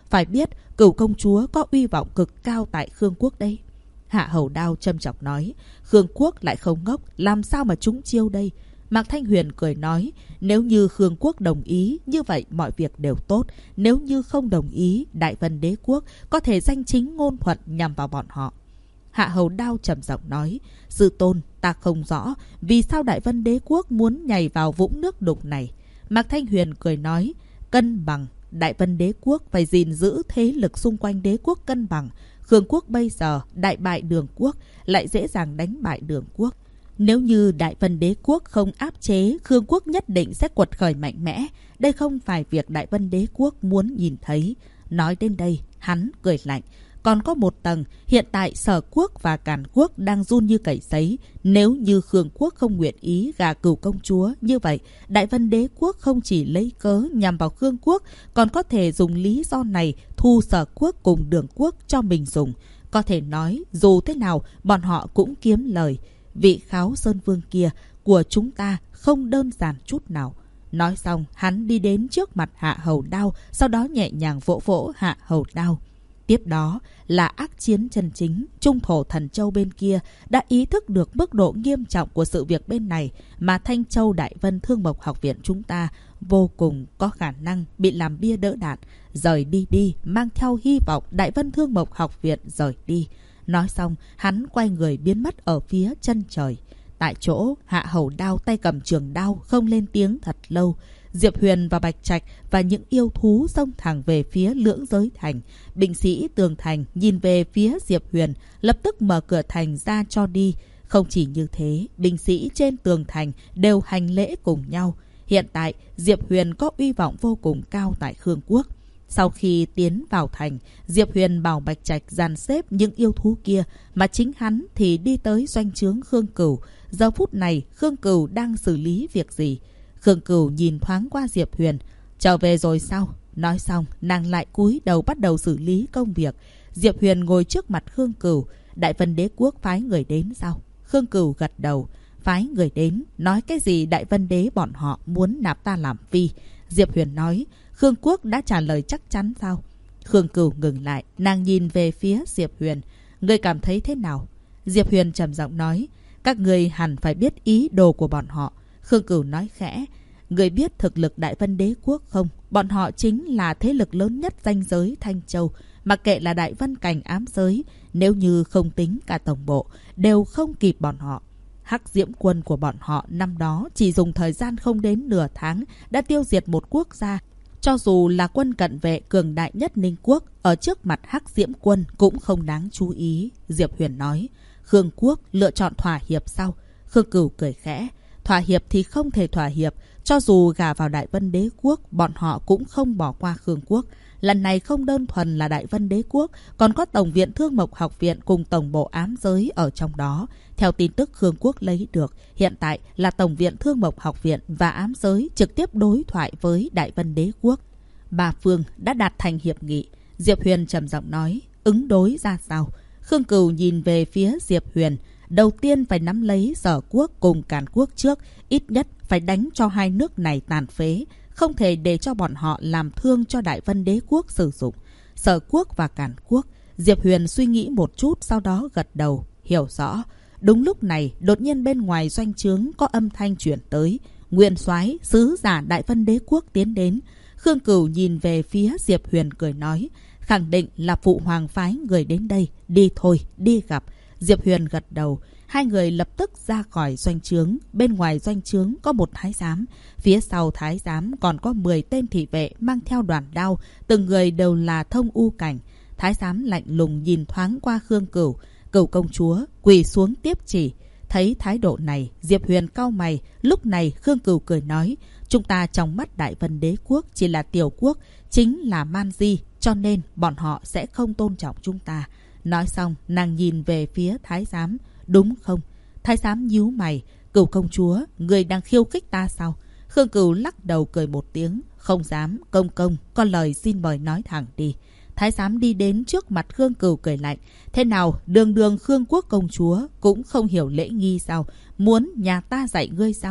Phải biết, Cửu công chúa có uy vọng cực cao tại Khương quốc đây. Hạ Hầu Đao châm chọc nói. Khương quốc lại không ngốc, làm sao mà trúng chiêu đây? Mạc Thanh Huyền cười nói. Nếu như Khương quốc đồng ý, như vậy mọi việc đều tốt. Nếu như không đồng ý, Đại Vân Đế quốc có thể danh chính ngôn thuận nhằm vào bọn họ. Hạ Hầu Đao trầm giọng nói. Sư tôn, ta không rõ vì sao Đại Vân Đế quốc muốn nhảy vào vũng nước đục này. Mạc Thanh Huyền cười nói. Cân bằng. Đại Vân Đế quốc phải gìn giữ thế lực xung quanh đế quốc cân bằng. Khương quốc bây giờ đại bại Đường quốc, lại dễ dàng đánh bại Đường quốc. Nếu như Đại Vân Đế quốc không áp chế, Khương quốc nhất định sẽ quật khởi mạnh mẽ. Đây không phải việc Đại Vân Đế quốc muốn nhìn thấy. Nói đến đây, hắn cười lạnh. Còn có một tầng, hiện tại Sở quốc và Càn quốc đang run như cầy sấy. Nếu như Khương quốc không nguyện ý gả Cửu công chúa, như vậy Đại Vân Đế quốc không chỉ lấy cớ nhằm vào Khương quốc, còn có thể dùng lý do này thu Sở quốc cùng Đường quốc cho mình dùng. Có thể nói, dù thế nào, bọn họ cũng kiếm lời. Vị Kháo Sơn Vương kia của chúng ta không đơn giản chút nào. Nói xong, hắn đi đến trước mặt Hạ Hầu Đao, sau đó nhẹ nhàng vỗ vỗ Hạ Hầu Đao. Tiếp đó là ác chiến chân chính. Trung thổ Thần Châu bên kia đã ý thức được mức độ nghiêm trọng của sự việc bên này, mà Thanh Châu Đại Vân Thương Mộc Học viện chúng ta vô cùng có khả năng bị làm bia đỡ đạn. Rời đi, mang theo hy vọng Đại Vân Thương Mộc Học viện rời đi. Nói xong, hắn quay người biến mất ở phía chân trời. Tại chỗ, Hạ Hầu Đao tay cầm trường đao không lên tiếng thật lâu. Diệp Huyền và Bạch Trạch và những yêu thú xông thẳng về phía Lưỡng Giới Thành. Binh sĩ tường thành nhìn về phía Diệp Huyền, lập tức mở cửa thành ra cho đi. Không chỉ như thế, binh sĩ trên tường thành đều hành lễ cùng nhau. Hiện tại, Diệp Huyền có uy vọng vô cùng cao tại Khương quốc. Sau khi tiến vào thành, Diệp Huyền bảo Bạch Trạch dàn xếp những yêu thú kia, mà chính hắn thì đi tới doanh trướng Khương Cửu. Giờ phút này, Khương Cửu đang xử lý việc gì? Khương Cửu nhìn thoáng qua Diệp Huyền. Trở về rồi sao? Nói xong, nàng lại cúi đầu bắt đầu xử lý công việc. Diệp Huyền ngồi trước mặt Khương Cửu. Đại Vân Đế quốc phái người đến sao? Khương Cửu gật đầu. Phái người đến, nói cái gì Đại Vân Đế bọn họ muốn nạp ta làm phi? Diệp Huyền nói. Khương quốc đã trả lời chắc chắn sao? Khương Cửu ngừng lại, nàng nhìn về phía Diệp Huyền. Ngươi cảm thấy thế nào? Diệp Huyền trầm giọng nói. Các ngươi hẳn phải biết ý đồ của bọn họ. Khương Cửu nói khẽ. Người biết thực lực Đại Vân Đế quốc không? Bọn họ chính là thế lực lớn nhất ranh giới Thanh Châu. Mặc kệ là Đại Vân Cảnh ám giới, nếu như không tính cả tổng bộ, đều không kịp bọn họ. Hắc Diễm quân của bọn họ năm đó chỉ dùng thời gian không đến nửa tháng đã tiêu diệt một quốc gia. Cho dù là quân cận vệ cường đại nhất Ninh quốc, ở trước mặt Hắc Diễm quân cũng không đáng chú ý. Diệp Huyền nói. Khương quốc lựa chọn thỏa hiệp sao? Khương Cửu cười khẽ. Thỏa hiệp thì không thể thỏa hiệp. Cho dù gả vào Đại Vân Đế quốc, bọn họ cũng không bỏ qua Khương quốc. Lần này không đơn thuần là Đại Vân Đế quốc, còn có Tổng viện Thương Mộc Học viện cùng Tổng bộ ám giới ở trong đó. Theo tin tức Khương quốc lấy được, hiện tại là Tổng viện Thương Mộc Học viện và ám giới trực tiếp đối thoại với Đại Vân Đế quốc. Ba phương đã đạt thành hiệp nghị. Diệp Huyền trầm giọng nói. Ứng đối ra sao? Khương Cửu nhìn về phía Diệp Huyền. Đầu tiên phải nắm lấy Sở quốc cùng Càn quốc trước, ít nhất phải đánh cho hai nước này tàn phế, không thể để cho bọn họ làm thương cho Đại Vân Đế quốc sử dụng. Sở quốc và Càn quốc. Diệp Huyền suy nghĩ một chút, sau đó gật đầu, hiểu rõ. Đúng lúc này, đột nhiên bên ngoài doanh trướng có âm thanh chuyển tới. Nguyên soái, sứ giả Đại Vân Đế quốc tiến đến. Khương Cửu nhìn về phía Diệp Huyền cười nói. Khẳng định là phụ hoàng phái người đến đây. Đi thôi, đi gặp. Diệp Huyền gật đầu. Hai người lập tức ra khỏi doanh trướng. Bên ngoài doanh trướng có một thái giám. Phía sau thái giám còn có 10 tên thị vệ mang theo đoàn đao. Từng người đều là thông u cảnh. Thái giám lạnh lùng nhìn thoáng qua Khương Cửu. Cửu công chúa quỳ xuống tiếp chỉ. Thấy thái độ này, Diệp Huyền cau mày. Lúc này Khương Cửu cười nói. Chúng ta trong mắt Đại Vân Đế quốc chỉ là tiểu quốc, chính là man di, cho nên bọn họ sẽ không tôn trọng chúng ta. Nói xong, nàng nhìn về phía thái giám. Đúng không? Thái giám nhíu mày. Cửu công chúa, người đang khiêu khích ta sao? Khương Cửu lắc đầu cười một tiếng. Không dám, công công, có lời xin mời nói thẳng đi. Thái giám đi đến trước mặt Khương Cửu cười lạnh. Thế nào, đường đường Khương quốc công chúa cũng không hiểu lễ nghi sao? Muốn nhà ta dạy ngươi sao?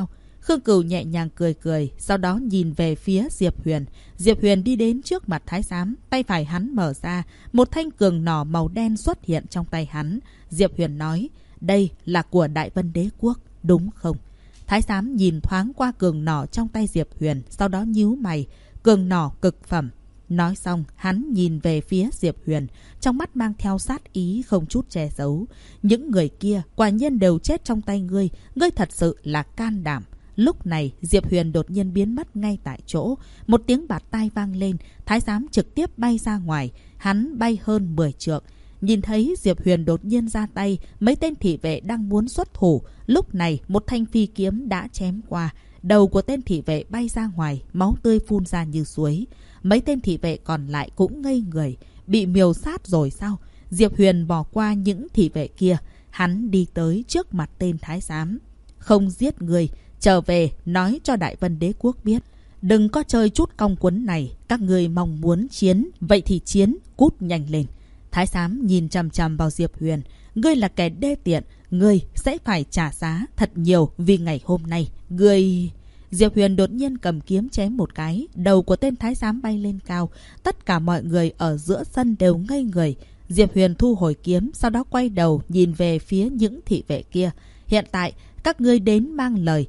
Khương Cửu nhẹ nhàng cười cười, sau đó nhìn về phía Diệp Huyền. Diệp Huyền đi đến trước mặt Thái Giám, tay phải hắn mở ra, một thanh cường nỏ màu đen xuất hiện trong tay hắn. Diệp Huyền nói, đây là của Đại Vân Đế Quốc, đúng không? Thái Giám nhìn thoáng qua cường nỏ trong tay Diệp Huyền, sau đó nhíu mày, cường nỏ cực phẩm. Nói xong, hắn nhìn về phía Diệp Huyền, trong mắt mang theo sát ý không chút che giấu. Những người kia quả nhiên đều chết trong tay ngươi, ngươi thật sự là can đảm. Lúc này, Diệp Huyền đột nhiên biến mất ngay tại chỗ. Một tiếng bạt tai vang lên, Thái Giám trực tiếp bay ra ngoài. Hắn bay hơn 10 trượng. Nhìn thấy Diệp Huyền đột nhiên ra tay, mấy tên thị vệ đang muốn xuất thủ. Lúc này, một thanh phi kiếm đã chém qua. Đầu của tên thị vệ bay ra ngoài, máu tươi phun ra như suối. Mấy tên thị vệ còn lại cũng ngây người. Bị miêu sát rồi sao? Diệp Huyền bỏ qua những thị vệ kia. Hắn đi tới trước mặt tên Thái Giám. Không giết người, trở về nói cho Đại Vân Đế Quốc biết. Đừng có chơi chút cong quấn này. Các người mong muốn chiến, vậy thì chiến, cút nhanh lên. Thái Giám nhìn chằm chằm vào Diệp Huyền. Ngươi là kẻ đê tiện, ngươi sẽ phải trả giá thật nhiều vì ngày hôm nay. Ngươi... Diệp Huyền đột nhiên cầm kiếm chém một cái, đầu của tên Thái Giám bay lên cao. Tất cả mọi người ở giữa sân đều ngây người. Diệp Huyền thu hồi kiếm, sau đó quay đầu nhìn về phía những thị vệ kia. Hiện tại, các ngươi đến mang lời.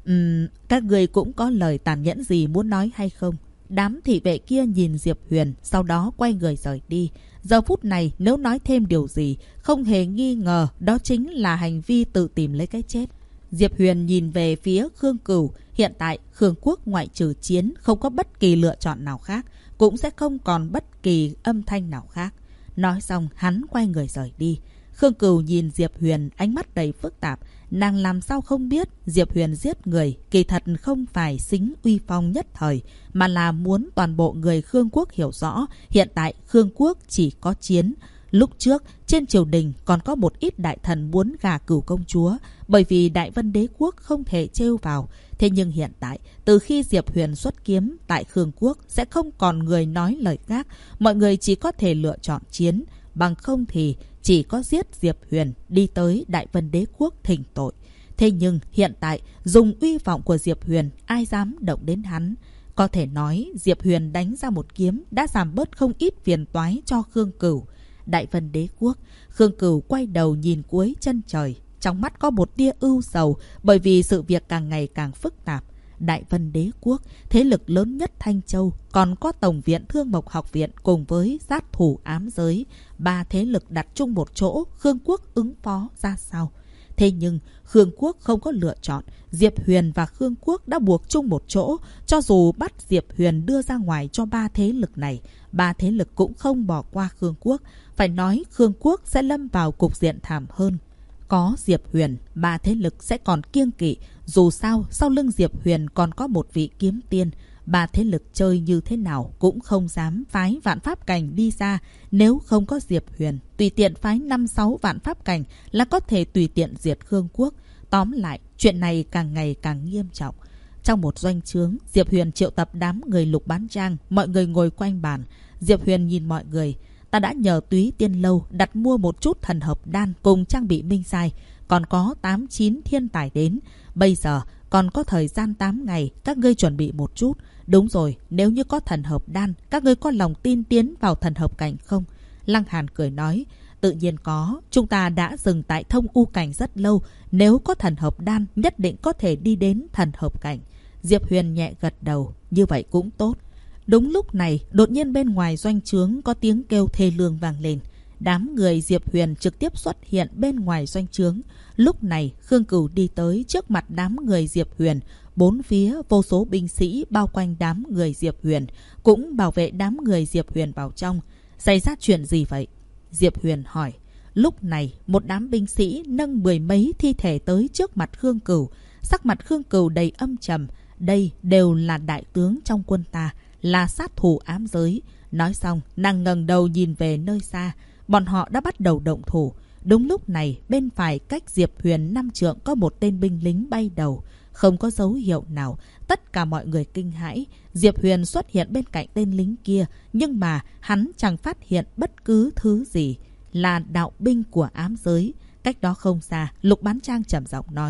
Các ngươi cũng có lời tàn nhẫn gì muốn nói hay không? Đám thị vệ kia nhìn Diệp Huyền, sau đó quay người rời đi. Giờ phút này, nếu nói thêm điều gì, không hề nghi ngờ, đó chính là hành vi tự tìm lấy cái chết. Diệp Huyền nhìn về phía Khương Cửu. Hiện tại, Khương Quốc ngoại trừ chiến, không có bất kỳ lựa chọn nào khác, cũng sẽ không còn bất kỳ âm thanh nào khác. Nói xong, hắn quay người rời đi. Khương Cửu nhìn Diệp Huyền, ánh mắt đầy phức tạp. Nàng làm sao không biết Diệp Huyền giết người, kỳ thật không phải xính uy phong nhất thời, mà là muốn toàn bộ người Khương Quốc hiểu rõ, hiện tại Khương Quốc chỉ có chiến. Lúc trước, trên triều đình còn có một ít đại thần muốn gả Cửu công chúa, bởi vì Đại Vân Đế Quốc không thể trêu vào. Thế nhưng hiện tại, từ khi Diệp Huyền xuất kiếm tại Khương Quốc, sẽ không còn người nói lời khác. Mọi người chỉ có thể lựa chọn chiến, bằng không thì chỉ có giết Diệp Huyền đi tới Đại Vân Đế Quốc thỉnh tội. Thế nhưng hiện tại, dùng uy vọng của Diệp Huyền, ai dám động đến hắn? Có thể nói, Diệp Huyền đánh ra một kiếm đã giảm bớt không ít phiền toái cho Khương Cửu. Đại Vân Đế Quốc, Khương Cửu quay đầu nhìn cuối chân trời. Trong mắt có một tia ưu sầu, bởi vì sự việc càng ngày càng phức tạp. Đại Vân Đế Quốc, thế lực lớn nhất Thanh Châu, còn có Tổng viện Thương Mộc Học viện cùng với sát thủ ám giới. Ba thế lực đặt chung một chỗ, Khương Quốc ứng phó ra sao? Thế nhưng, Khương Quốc không có lựa chọn. Diệp Huyền và Khương Quốc đã buộc chung một chỗ. Cho dù bắt Diệp Huyền đưa ra ngoài cho ba thế lực này, ba thế lực cũng không bỏ qua Khương Quốc. Phải nói Khương Quốc sẽ lâm vào cục diện thảm hơn. Có Diệp Huyền, ba thế lực sẽ còn kiêng kỵ. Dù sao, sau lưng Diệp Huyền còn có một vị kiếm tiên. Ba thế lực chơi như thế nào cũng không dám phái vạn pháp cảnh đi ra. Nếu không có Diệp Huyền, tùy tiện phái 5-6 vạn pháp cảnh là có thể tùy tiện diệt Khương Quốc. Tóm lại, chuyện này càng ngày càng nghiêm trọng. Trong một doanh trướng, Diệp Huyền triệu tập đám người Lục Bán Trang. Mọi người ngồi quanh bàn. Diệp Huyền nhìn mọi người. Ta đã nhờ Túy Tiên Lâu đặt mua một chút thần hợp đan cùng trang bị minh sai. Còn có 8-9 thiên tài đến. Bây giờ còn có thời gian 8 ngày, các ngươi chuẩn bị một chút. Đúng rồi, nếu như có thần hợp đan, các ngươi có lòng tin tiến vào thần hợp cảnh không? Lăng Hàn cười nói, tự nhiên có. Chúng ta đã dừng tại thông u cảnh rất lâu. Nếu có thần hợp đan, nhất định có thể đi đến thần hợp cảnh. Diệp Huyền nhẹ gật đầu, như vậy cũng tốt. Đúng lúc này, đột nhiên bên ngoài doanh trướng có tiếng kêu thê lương vang lên. Đám người Diệp Huyền trực tiếp xuất hiện bên ngoài doanh trướng. Lúc này, Khương Cửu đi tới trước mặt đám người Diệp Huyền. Bốn phía vô số binh sĩ bao quanh đám người Diệp Huyền, cũng bảo vệ đám người Diệp Huyền vào trong. Xảy ra chuyện gì vậy? Diệp Huyền hỏi. Lúc này, một đám binh sĩ nâng 10 mấy thi thể tới trước mặt Khương Cửu. Sắc mặt Khương Cửu đầy âm trầm. Đây đều là đại tướng trong quân ta, là sát thủ ám giới. Nói xong, nàng ngẩng đầu nhìn về nơi xa. Bọn họ đã bắt đầu động thủ. Đúng lúc này, bên phải cách Diệp Huyền 5 trượng có một tên binh lính bay đầu. Không có dấu hiệu nào. Tất cả mọi người kinh hãi. Diệp Huyền xuất hiện bên cạnh tên lính kia. Nhưng mà hắn chẳng phát hiện bất cứ thứ gì. Là đạo binh của ám giới. Cách đó không xa, Lục Bán Trang trầm giọng nói.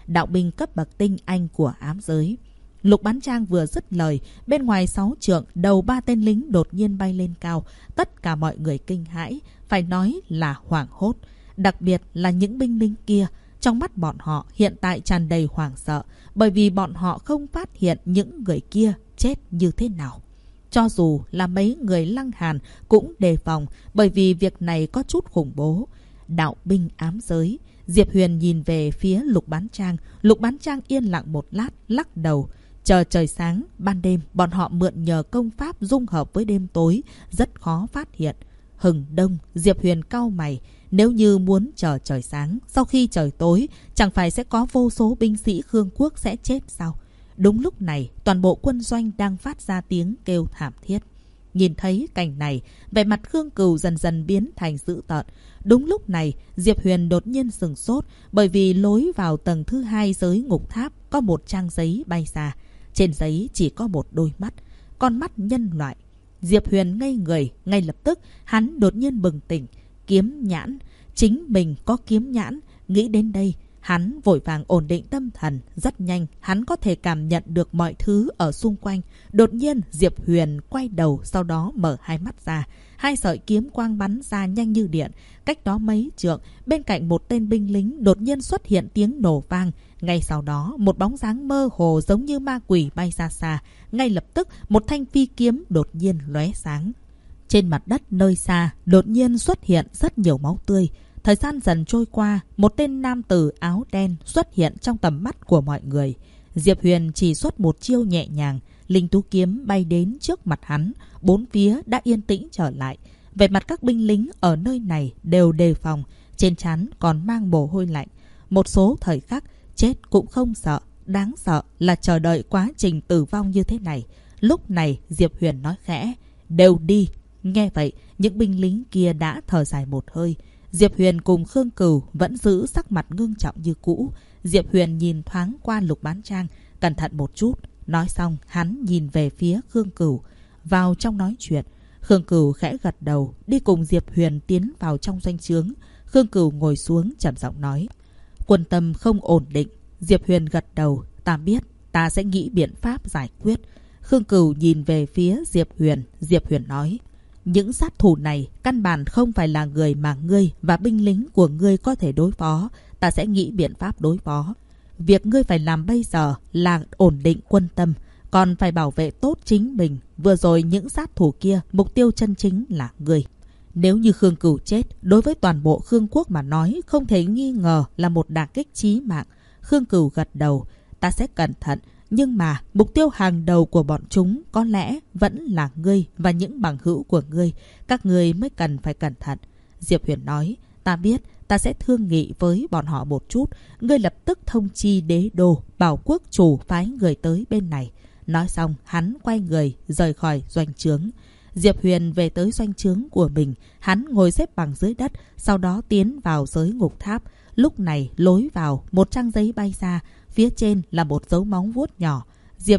đạo binh cấp bậc tinh anh của ám giới. Lục Bán Trang vừa dứt lời, bên ngoài 6 trượng, đầu 3 tên lính đột nhiên bay lên cao. Tất cả mọi người kinh hãi, phải nói là hoảng hốt. Đặc biệt là những binh lính kia, trong mắt bọn họ hiện tại tràn đầy hoảng sợ, bởi vì bọn họ không phát hiện những người kia chết như thế nào. Cho dù là mấy người Lăng Hàn cũng đề phòng, bởi vì việc này có chút khủng bố. Đạo binh ám giới. Diệp Huyền nhìn về phía Lục Bán Trang. Lục Bán Trang yên lặng một lát, lắc đầu. Chờ trời sáng, ban đêm bọn họ mượn nhờ công pháp dung hợp với đêm tối, rất khó phát hiện. Hừng đông, Diệp Huyền cau mày. Nếu như muốn chờ trời sáng, sau khi trời tối, chẳng phải sẽ có vô số binh sĩ Khương quốc sẽ chết sao? Đúng lúc này, toàn bộ quân doanh đang phát ra tiếng kêu thảm thiết. Nhìn thấy cảnh này, vẻ mặt Khương Cửu dần dần biến thành dữ tợn. Đúng lúc này, Diệp Huyền đột nhiên sửng sốt, bởi vì lối vào tầng thứ 2 giới ngục tháp có một trang giấy bay ra. Trên giấy chỉ có một đôi mắt, con mắt nhân loại. Diệp Huyền ngây người, ngay lập tức hắn đột nhiên bừng tỉnh. Kiếm nhãn, chính mình có kiếm nhãn. Nghĩ đến đây, hắn vội vàng ổn định tâm thần. Rất nhanh, hắn có thể cảm nhận được mọi thứ ở xung quanh. Đột nhiên, Diệp Huyền quay đầu, sau đó mở hai mắt ra. Hai sợi kiếm quang bắn ra nhanh như điện. Cách đó mấy trượng, bên cạnh một tên binh lính đột nhiên xuất hiện tiếng nổ vang. Ngay sau đó, một bóng dáng mơ hồ giống như ma quỷ bay ra xa. Ngay lập tức, một thanh phi kiếm đột nhiên lóe sáng. Trên mặt đất nơi xa, đột nhiên xuất hiện rất nhiều máu tươi. Thời gian dần trôi qua, một tên nam tử áo đen xuất hiện trong tầm mắt của mọi người. Diệp Huyền chỉ xuất một chiêu nhẹ nhàng, linh tú kiếm bay đến trước mặt hắn, bốn phía đã yên tĩnh trở lại. Về mặt các binh lính ở nơi này đều đề phòng, trên trán còn mang mồ hôi lạnh. Một số thời khắc, chết cũng không sợ, đáng sợ là chờ đợi quá trình tử vong như thế này. Lúc này Diệp Huyền nói khẽ, đều đi. Nghe vậy, những binh lính kia đã thở dài một hơi. Diệp Huyền cùng Khương Cửu vẫn giữ sắc mặt ngưng trọng như cũ. Diệp Huyền nhìn thoáng qua Lục Bán Trang, cẩn thận một chút. Nói xong, hắn nhìn về phía Khương Cửu. Vào trong nói chuyện, Khương Cửu khẽ gật đầu, đi cùng Diệp Huyền tiến vào trong doanh trướng. Khương Cửu ngồi xuống trầm giọng nói, quân tâm không ổn định. Diệp Huyền gật đầu, ta biết, ta sẽ nghĩ biện pháp giải quyết. Khương Cửu nhìn về phía Diệp Huyền. Diệp Huyền nói, những sát thủ này căn bản không phải là người mà ngươi và binh lính của ngươi có thể đối phó. Ta sẽ nghĩ biện pháp đối phó. Việc ngươi phải làm bây giờ là ổn định quân tâm, còn phải bảo vệ tốt chính mình. Vừa rồi những sát thủ kia, mục tiêu chân chính là ngươi. Nếu như Khương Cửu chết, đối với toàn bộ Khương quốc mà nói, không thể nghi ngờ là một đả kích chí mạng. Khương Cửu gật đầu, ta sẽ cẩn thận. Nhưng mà mục tiêu hàng đầu của bọn chúng có lẽ vẫn là ngươi và những bằng hữu của ngươi. Các ngươi mới cần phải cẩn thận. Diệp Huyền nói, ta biết, ta sẽ thương nghị với bọn họ một chút. Ngươi lập tức thông chi đế đô, bảo quốc chủ phái người tới bên này. Nói xong, hắn quay người rời khỏi doanh trướng. Diệp Huyền về tới doanh trướng của mình. Hắn ngồi xếp bằng dưới đất, sau đó tiến vào giới ngục tháp. Lúc này lối vào, một trang giấy bay ra. Phía trên là một dấu móng vuốt nhỏ. Diệp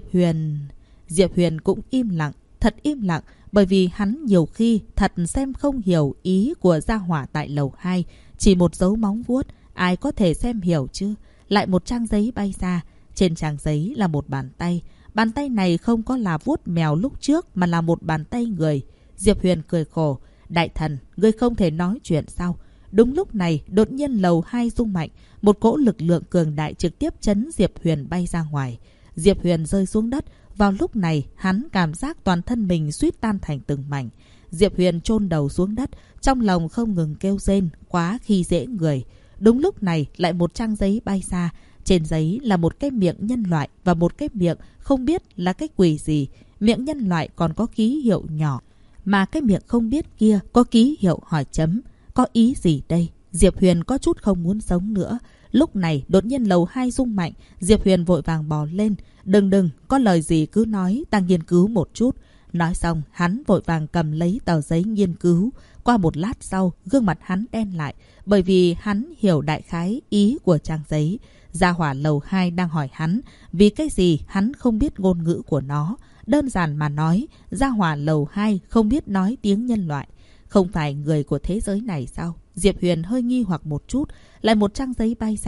Huyền cũng im lặng, thật im lặng, bởi vì hắn nhiều khi thật xem không hiểu ý của gia hỏa tại lầu 2. Chỉ một dấu móng vuốt, ai có thể xem hiểu chứ? Lại một trang giấy bay ra. Trên trang giấy là một bàn tay. Bàn tay này không có là vuốt mèo lúc trước, mà là một bàn tay người. Diệp Huyền cười khổ, đại thần, ngươi không thể nói chuyện sao? Đúng lúc này, đột nhiên lầu 2 rung mạnh, một cỗ lực lượng cường đại trực tiếp chấn Diệp Huyền bay ra ngoài. Diệp Huyền rơi xuống đất. Vào lúc này, hắn cảm giác toàn thân mình suýt tan thành từng mảnh. Diệp Huyền chôn đầu xuống đất, trong lòng không ngừng kêu rên, quá khi dễ người. Đúng lúc này, lại một trang giấy bay ra. Trên giấy là một cái miệng nhân loại và một cái miệng không biết là cái quỷ gì. Miệng nhân loại còn có ký hiệu nhỏ, mà cái miệng không biết kia có ký hiệu hỏi chấm. Có ý gì đây? Diệp Huyền có chút không muốn sống nữa. Lúc này đột nhiên lầu 2 rung mạnh. Diệp Huyền vội vàng bò lên. Đừng, có lời gì cứ nói, ta nghiên cứu một chút. Nói xong, hắn vội vàng cầm lấy tờ giấy nghiên cứu. Qua một lát sau, gương mặt hắn đen lại, bởi vì hắn hiểu đại khái ý của trang giấy. Gia hỏa lầu 2 đang hỏi hắn vì cái gì hắn không biết ngôn ngữ của nó. Đơn giản mà nói, gia hỏa lầu 2 không biết nói tiếng nhân loại. Không phải người của thế giới này sao? Diệp Huyền hơi nghi hoặc một chút. Lại một trang giấy bay ra.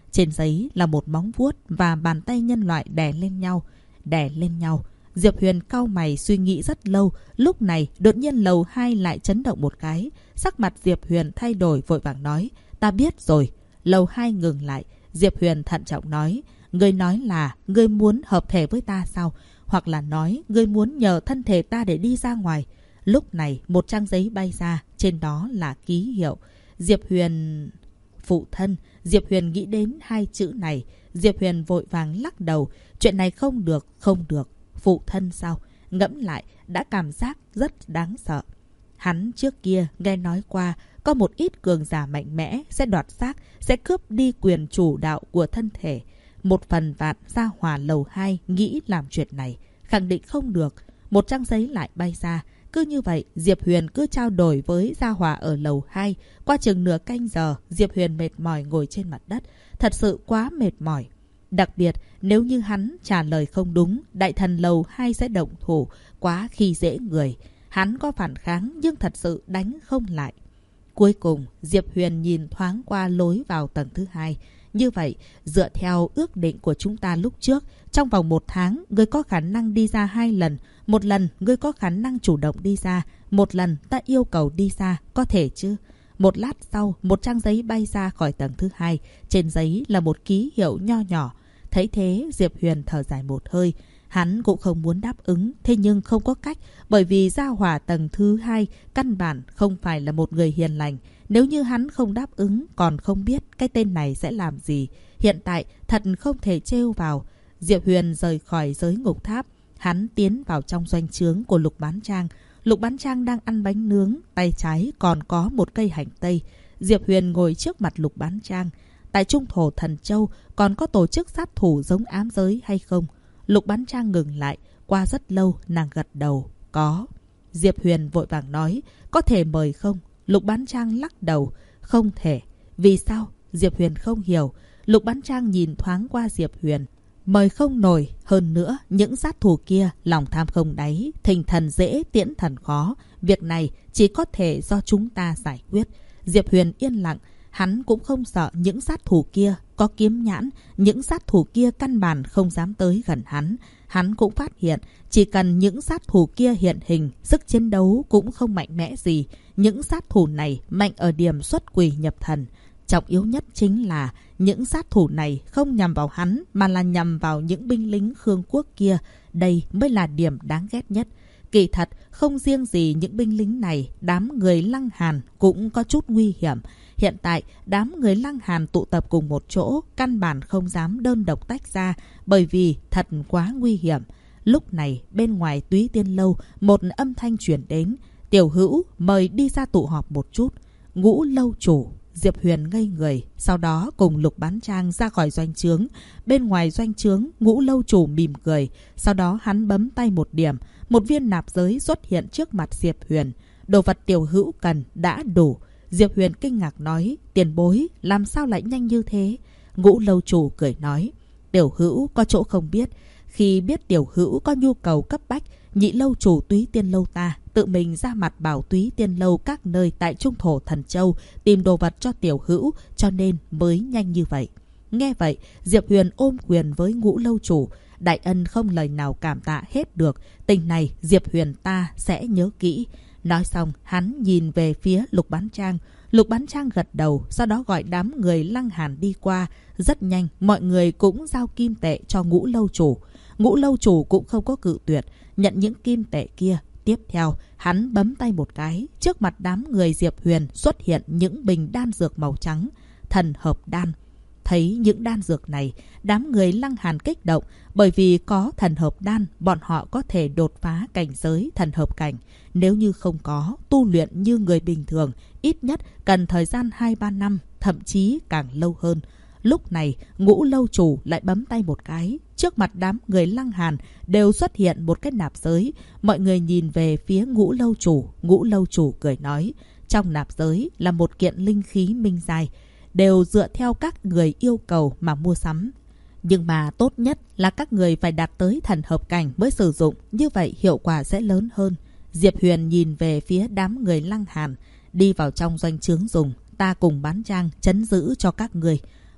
Trên giấy là một móng vuốt và bàn tay nhân loại đè lên nhau. Đè lên nhau. Diệp Huyền cau mày suy nghĩ rất lâu. Lúc này đột nhiên lầu 2 lại chấn động một cái. Sắc mặt Diệp Huyền thay đổi, vội vàng nói: ta biết rồi. Lầu 2 ngừng lại. Diệp Huyền thận trọng nói: ngươi nói là ngươi muốn hợp thể với ta sao? Hoặc là nói ngươi muốn nhờ thân thể ta để đi ra ngoài? Lúc này một trang giấy bay ra, trên đó là ký hiệu. Diệp Huyền... phụ thân. Diệp Huyền nghĩ đến hai chữ này. Diệp Huyền vội vàng lắc đầu. Chuyện này không được, không được. Phụ thân sao? Ngẫm lại đã cảm giác rất đáng sợ. Hắn trước kia nghe nói qua có một ít cường giả mạnh mẽ sẽ đoạt xác, sẽ cướp đi quyền chủ đạo của thân thể. Một phần vạn gia hỏa lầu 2 nghĩ làm chuyện này, khẳng định không được. Một trang giấy lại bay ra. Cứ như vậy, Diệp Huyền cứ trao đổi với gia hỏa ở lầu 2. Qua chừng nửa canh giờ, Diệp Huyền mệt mỏi ngồi trên mặt đất. Thật sự quá mệt mỏi. Đặc biệt, nếu như hắn trả lời không đúng, đại thần lầu 2 sẽ động thủ, quá khi dễ người. Hắn có phản kháng nhưng thật sự đánh không lại. Cuối cùng, Diệp Huyền nhìn thoáng qua lối vào tầng thứ 2. Như vậy, dựa theo ước định của chúng ta lúc trước, trong vòng 1 tháng, ngươi có khả năng đi ra 2 lần. Một lần, ngươi có khả năng chủ động đi ra. Một lần, ta yêu cầu đi ra. Có thể chứ? Một lát sau, một trang giấy bay ra khỏi tầng thứ 2. Trên giấy là một ký hiệu nho nhỏ. Thấy thế, Diệp Huyền thở dài một hơi. Hắn cũng không muốn đáp ứng, thế nhưng không có cách, bởi vì gia hỏa tầng thứ 2 căn bản không phải là một người hiền lành. Nếu như hắn không đáp ứng, còn không biết cái tên này sẽ làm gì. Hiện tại, thật không thể trêu vào. Diệp Huyền rời khỏi giới ngục tháp. Hắn tiến vào trong doanh trướng của Lục Bán Trang. Lục Bán Trang đang ăn bánh nướng, tay trái còn có một cây hành tây. Diệp Huyền ngồi trước mặt Lục Bán Trang. Tại Trung Thổ Thần Châu còn có tổ chức sát thủ giống ám giới hay không? Lục Bán Trang ngừng lại. Qua rất lâu, nàng gật đầu. Có. Diệp Huyền vội vàng nói: có thể mời không? Lục Bán Trang lắc đầu. Không thể. Vì sao? Diệp Huyền không hiểu. Lục Bán Trang nhìn thoáng qua Diệp Huyền. Mời không nổi. Hơn nữa, những sát thủ kia lòng tham không đáy, thình thần dễ tiễn thần khó. Việc này chỉ có thể do chúng ta giải quyết. Diệp Huyền yên lặng. Hắn cũng không sợ những sát thủ kia có kiếm nhãn. Những sát thủ kia căn bản không dám tới gần hắn. Hắn cũng phát hiện chỉ cần những sát thủ kia hiện hình, sức chiến đấu cũng không mạnh mẽ gì. Những sát thủ này mạnh ở điểm xuất quỷ nhập thần. Trọng yếu nhất chính là những sát thủ này không nhằm vào hắn mà là nhằm vào những binh lính Khương Quốc kia. Đây mới là điểm đáng ghét nhất. Kỳ thật, không riêng gì những binh lính này, đám người Lăng Hàn cũng có chút nguy hiểm. Hiện tại, đám người Lăng Hàn tụ tập cùng một chỗ, căn bản không dám đơn độc tách ra, bởi vì thật quá nguy hiểm. Lúc này, bên ngoài Túy Tiên Lâu, một âm thanh chuyển đến. Tiểu Hữu, mời đi ra tụ họp một chút. Ngũ lâu chủ. Diệp Huyền ngây người, sau đó cùng Lục Bán Trang ra khỏi doanh trướng. Bên ngoài doanh trướng, Ngũ lâu chủ mỉm cười. Sau đó hắn bấm tay một điểm. Một viên nạp giới xuất hiện trước mặt Diệp Huyền. Đồ vật Tiểu Hữu cần đã đủ. Diệp Huyền kinh ngạc nói: tiền bối, làm sao lại nhanh như thế? Ngũ lâu chủ cười nói: Tiểu Hữu có chỗ không biết. Khi biết Tiểu Hữu có nhu cầu cấp bách, Nhị lâu chủ Túy Tiên Lâu ta tự mình ra mặt bảo Túy Tiên Lâu các nơi tại Trung Thổ Thần Châu tìm đồ vật cho Tiểu Hữu, cho nên mới nhanh như vậy. Nghe vậy, Diệp Huyền ôm quyền với Ngũ lâu chủ. Đại ân không lời nào cảm tạ hết được. Tình này Diệp Huyền ta sẽ nhớ kỹ. Nói xong, hắn nhìn về phía Lục Bán Trang. Lục Bán Trang gật đầu, sau đó gọi đám người Lăng Hàn đi qua. Rất nhanh, mọi người cũng giao kim tệ cho Ngũ lâu chủ. Ngũ lâu chủ cũng không có cự tuyệt, nhận những kim tệ kia. Tiếp theo, hắn bấm tay một cái. Trước mặt đám người Diệp Huyền xuất hiện những bình đan dược màu trắng. Thần hợp đan. Thấy những đan dược này, đám người Lăng Hàn kích động, bởi vì có thần hợp đan, bọn họ có thể đột phá cảnh giới thần hợp cảnh. Nếu như không có, tu luyện như người bình thường, ít nhất cần thời gian 2-3 năm, thậm chí càng lâu hơn. Lúc này, Ngũ lâu chủ lại bấm tay một cái. Trước mặt đám người Lăng Hàn đều xuất hiện một cái nạp giới. Mọi người nhìn về phía Ngũ lâu chủ. Ngũ lâu chủ cười nói: trong nạp giới là một kiện linh khí minh giai, đều dựa theo các người yêu cầu mà mua sắm. Nhưng mà tốt nhất là các người phải đạt tới thần hợp cảnh mới sử dụng, như vậy hiệu quả sẽ lớn hơn. Diệp Huyền nhìn về phía đám người Lăng Hàn. Đi vào trong doanh trướng dùng, ta cùng Bán Trang trấn giữ cho các người.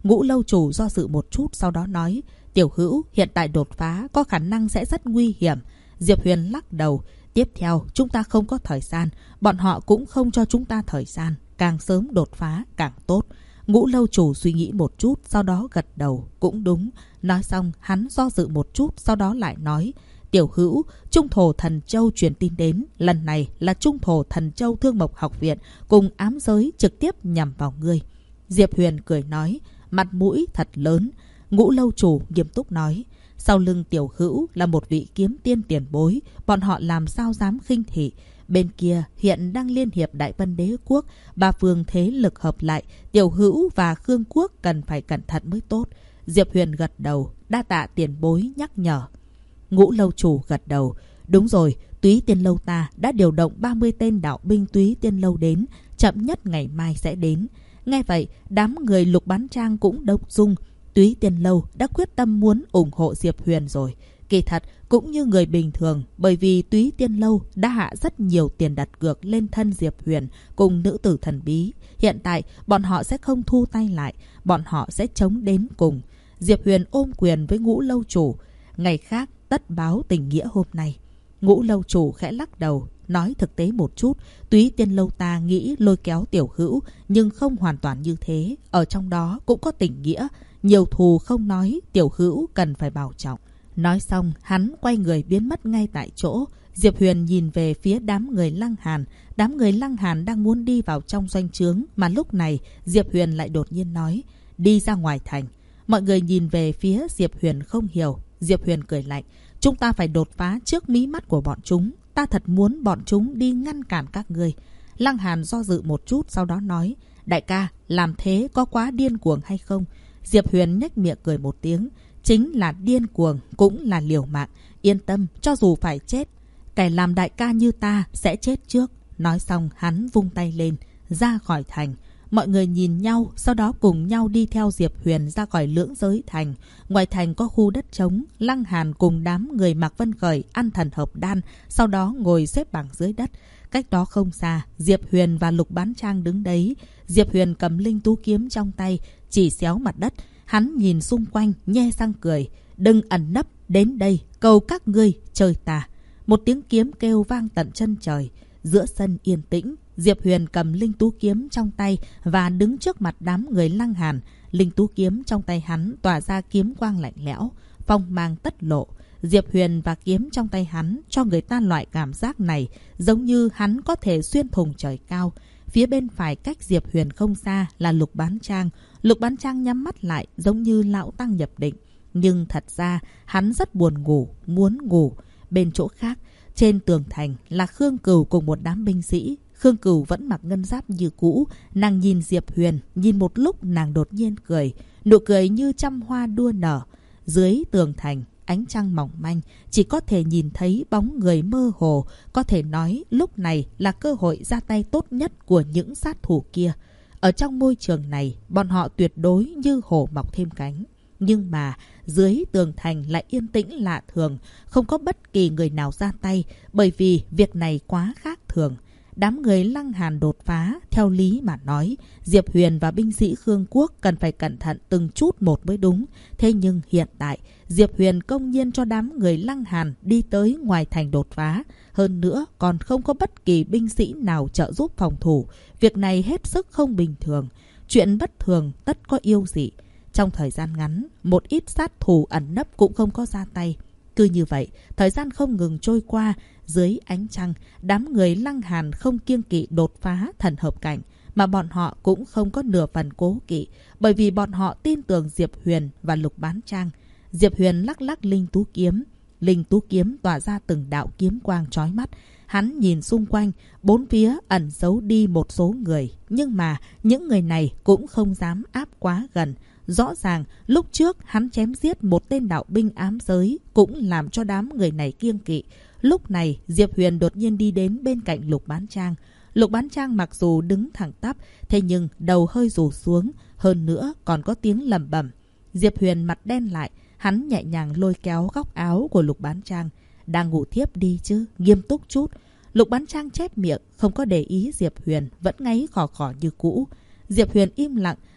Ngũ lâu chủ do dự một chút sau đó nói, Tiểu Hữu, hiện tại đột phá có khả năng sẽ rất nguy hiểm. Diệp Huyền lắc đầu, tiếp theo chúng ta không có thời gian, bọn họ cũng không cho chúng ta thời gian, càng sớm đột phá càng tốt. Ngũ lâu chủ suy nghĩ một chút, sau đó gật đầu, cũng đúng. Nói xong, hắn do dự một chút, sau đó lại nói, Tiểu Hữu, Trung Thổ Thần Châu truyền tin đến, lần này là Trung Thổ Thần Châu Thương Mộc Học Viện cùng ám giới trực tiếp nhằm vào ngươi. Diệp Huyền cười nói, mặt mũi thật lớn. Ngũ lâu chủ nghiêm túc nói, sau lưng Tiểu Hữu là một vị kiếm tiên tiền bối, bọn họ làm sao dám khinh thị. Bên kia hiện đang liên hiệp Đại Vân Đế Quốc, ba phương thế lực hợp lại, Tiểu Hữu và Khương Quốc cần phải cẩn thận mới tốt. Diệp Huyền gật đầu, đa tạ tiền bối nhắc nhở. Ngũ lâu chủ gật đầu, đúng rồi, Túy Tiên Lâu ta đã điều động 30 tên đạo binh Túy Tiên Lâu đến, chậm nhất ngày mai sẽ đến. Nghe vậy, đám người Lục Bán Trang cũng đông dung. Túy Tiên Lâu đã quyết tâm muốn ủng hộ Diệp Huyền rồi. Kỳ thật cũng như người bình thường, bởi vì Túy Tiên Lâu đã hạ rất nhiều tiền đặt cược lên thân Diệp Huyền cùng nữ tử thần bí. Hiện tại bọn họ sẽ không thu tay lại, bọn họ sẽ chống đến cùng. Diệp Huyền ôm quyền với Ngũ lâu chủ, ngày khác tất báo tình nghĩa hôm nay. Ngũ lâu chủ khẽ lắc đầu, nói thực tế một chút, Túy Tiên Lâu ta nghĩ lôi kéo Tiểu Hữu, nhưng không hoàn toàn như thế, ở trong đó cũng có tình nghĩa, nhiều thù không nói, Tiểu Hữu cần phải bảo trọng. Nói xong, hắn quay người biến mất ngay tại chỗ. Diệp Huyền nhìn về phía đám người Lăng Hàn. Đám người Lăng Hàn đang muốn đi vào trong doanh trướng, mà lúc này Diệp Huyền lại đột nhiên nói, đi ra ngoài thành. Mọi người nhìn về phía Diệp Huyền không hiểu. Diệp Huyền cười lạnh, chúng ta phải đột phá trước mí mắt của bọn chúng. Ta thật muốn bọn chúng đi ngăn cản các ngươi. Lăng Hàn do dự một chút, sau đó nói, đại ca, làm thế có quá điên cuồng hay không? Diệp Huyền nhếch miệng cười một tiếng, chính là điên cuồng, cũng là liều mạng. Yên tâm, cho dù phải chết, kẻ làm đại ca như ta sẽ chết trước. Nói xong, hắn vung tay lên, ra khỏi thành. Mọi người nhìn nhau, sau đó cùng nhau đi theo Diệp Huyền ra khỏi lưỡng giới thành. Ngoài thành có khu đất trống, Lăng Hàn cùng đám người Mạc Vân Khởi ăn thần hợp đan, sau đó ngồi xếp bằng dưới đất. Cách đó không xa, Diệp Huyền và Lục Bán Trang đứng đấy. Diệp Huyền cầm linh tú kiếm trong tay, chỉ xéo mặt đất. Hắn nhìn xung quanh, nhe răng cười. Đừng ẩn nấp, đến đây, cầu các ngươi, chơi ta. Một tiếng kiếm kêu vang tận chân trời. Giữa sân yên tĩnh, Diệp Huyền cầm linh tú kiếm trong tay và đứng trước mặt đám người Lăng Hàn. Linh tú kiếm trong tay hắn tỏa ra kiếm quang lạnh lẽo, phong mang tất lộ. Diệp Huyền và kiếm trong tay hắn cho người ta loại cảm giác này giống như hắn có thể xuyên thủng trời cao. Phía bên phải cách Diệp Huyền không xa là Lục Bán Trang. Lục Bán Trang nhắm mắt lại giống như lão tăng nhập định. Nhưng thật ra hắn rất buồn ngủ, muốn ngủ. Bên chỗ khác, trên tường thành là Khương Cửu cùng một đám binh sĩ. Khương Cửu vẫn mặc ngân giáp như cũ. Nàng nhìn Diệp Huyền, nhìn một lúc nàng đột nhiên cười. Nụ cười như trăm hoa đua nở. Dưới tường thành, ánh trăng mỏng manh, chỉ có thể nhìn thấy bóng người mơ hồ. Có thể nói lúc này là cơ hội ra tay tốt nhất của những sát thủ kia. Ở trong môi trường này, bọn họ tuyệt đối như hổ mọc thêm cánh. Nhưng mà dưới tường thành lại yên tĩnh lạ thường, không có bất kỳ người nào ra tay, bởi vì việc này quá khác thường. Đám người Lăng Hàn đột phá, theo lý mà nói, Diệp Huyền và binh sĩ Khương Quốc cần phải cẩn thận từng chút một mới đúng. Thế nhưng hiện tại, Diệp Huyền công nhiên cho đám người Lăng Hàn đi tới ngoài thành đột phá. Hơn nữa, còn không có bất kỳ binh sĩ nào trợ giúp phòng thủ. Việc này hết sức không bình thường. Chuyện bất thường tất có yêu dị. Trong thời gian ngắn, một ít sát thủ ẩn nấp cũng không có ra tay. Cứ như vậy, thời gian không ngừng trôi qua. Dưới ánh trăng, đám người Lăng Hàn không kiêng kỵ đột phá thần hợp cảnh, mà bọn họ cũng không có nửa phần cố kỵ, bởi vì bọn họ tin tưởng Diệp Huyền và Lục Bán Trang. Diệp Huyền lắc lắc linh tú kiếm. Linh tú kiếm tỏa ra từng đạo kiếm quang chói mắt. Hắn nhìn xung quanh, bốn phía ẩn giấu đi một số người, nhưng mà những người này cũng không dám áp quá gần. Rõ ràng, lúc trước hắn chém giết một tên đạo binh ám giới cũng làm cho đám người này kiêng kỵ. Lúc này, Diệp Huyền đột nhiên đi đến bên cạnh Lục Bán Trang. Lục Bán Trang mặc dù đứng thẳng tắp, thế nhưng đầu hơi rủ xuống, hơn nữa còn có tiếng lẩm bẩm. Diệp Huyền mặt đen lại, hắn nhẹ nhàng lôi kéo góc áo của Lục Bán Trang. Đang ngủ thiếp đi chứ, nghiêm túc chút. Lục Bán Trang chép miệng, không có để ý Diệp Huyền, vẫn ngáy khò khò như cũ. Diệp Huyền im lặng,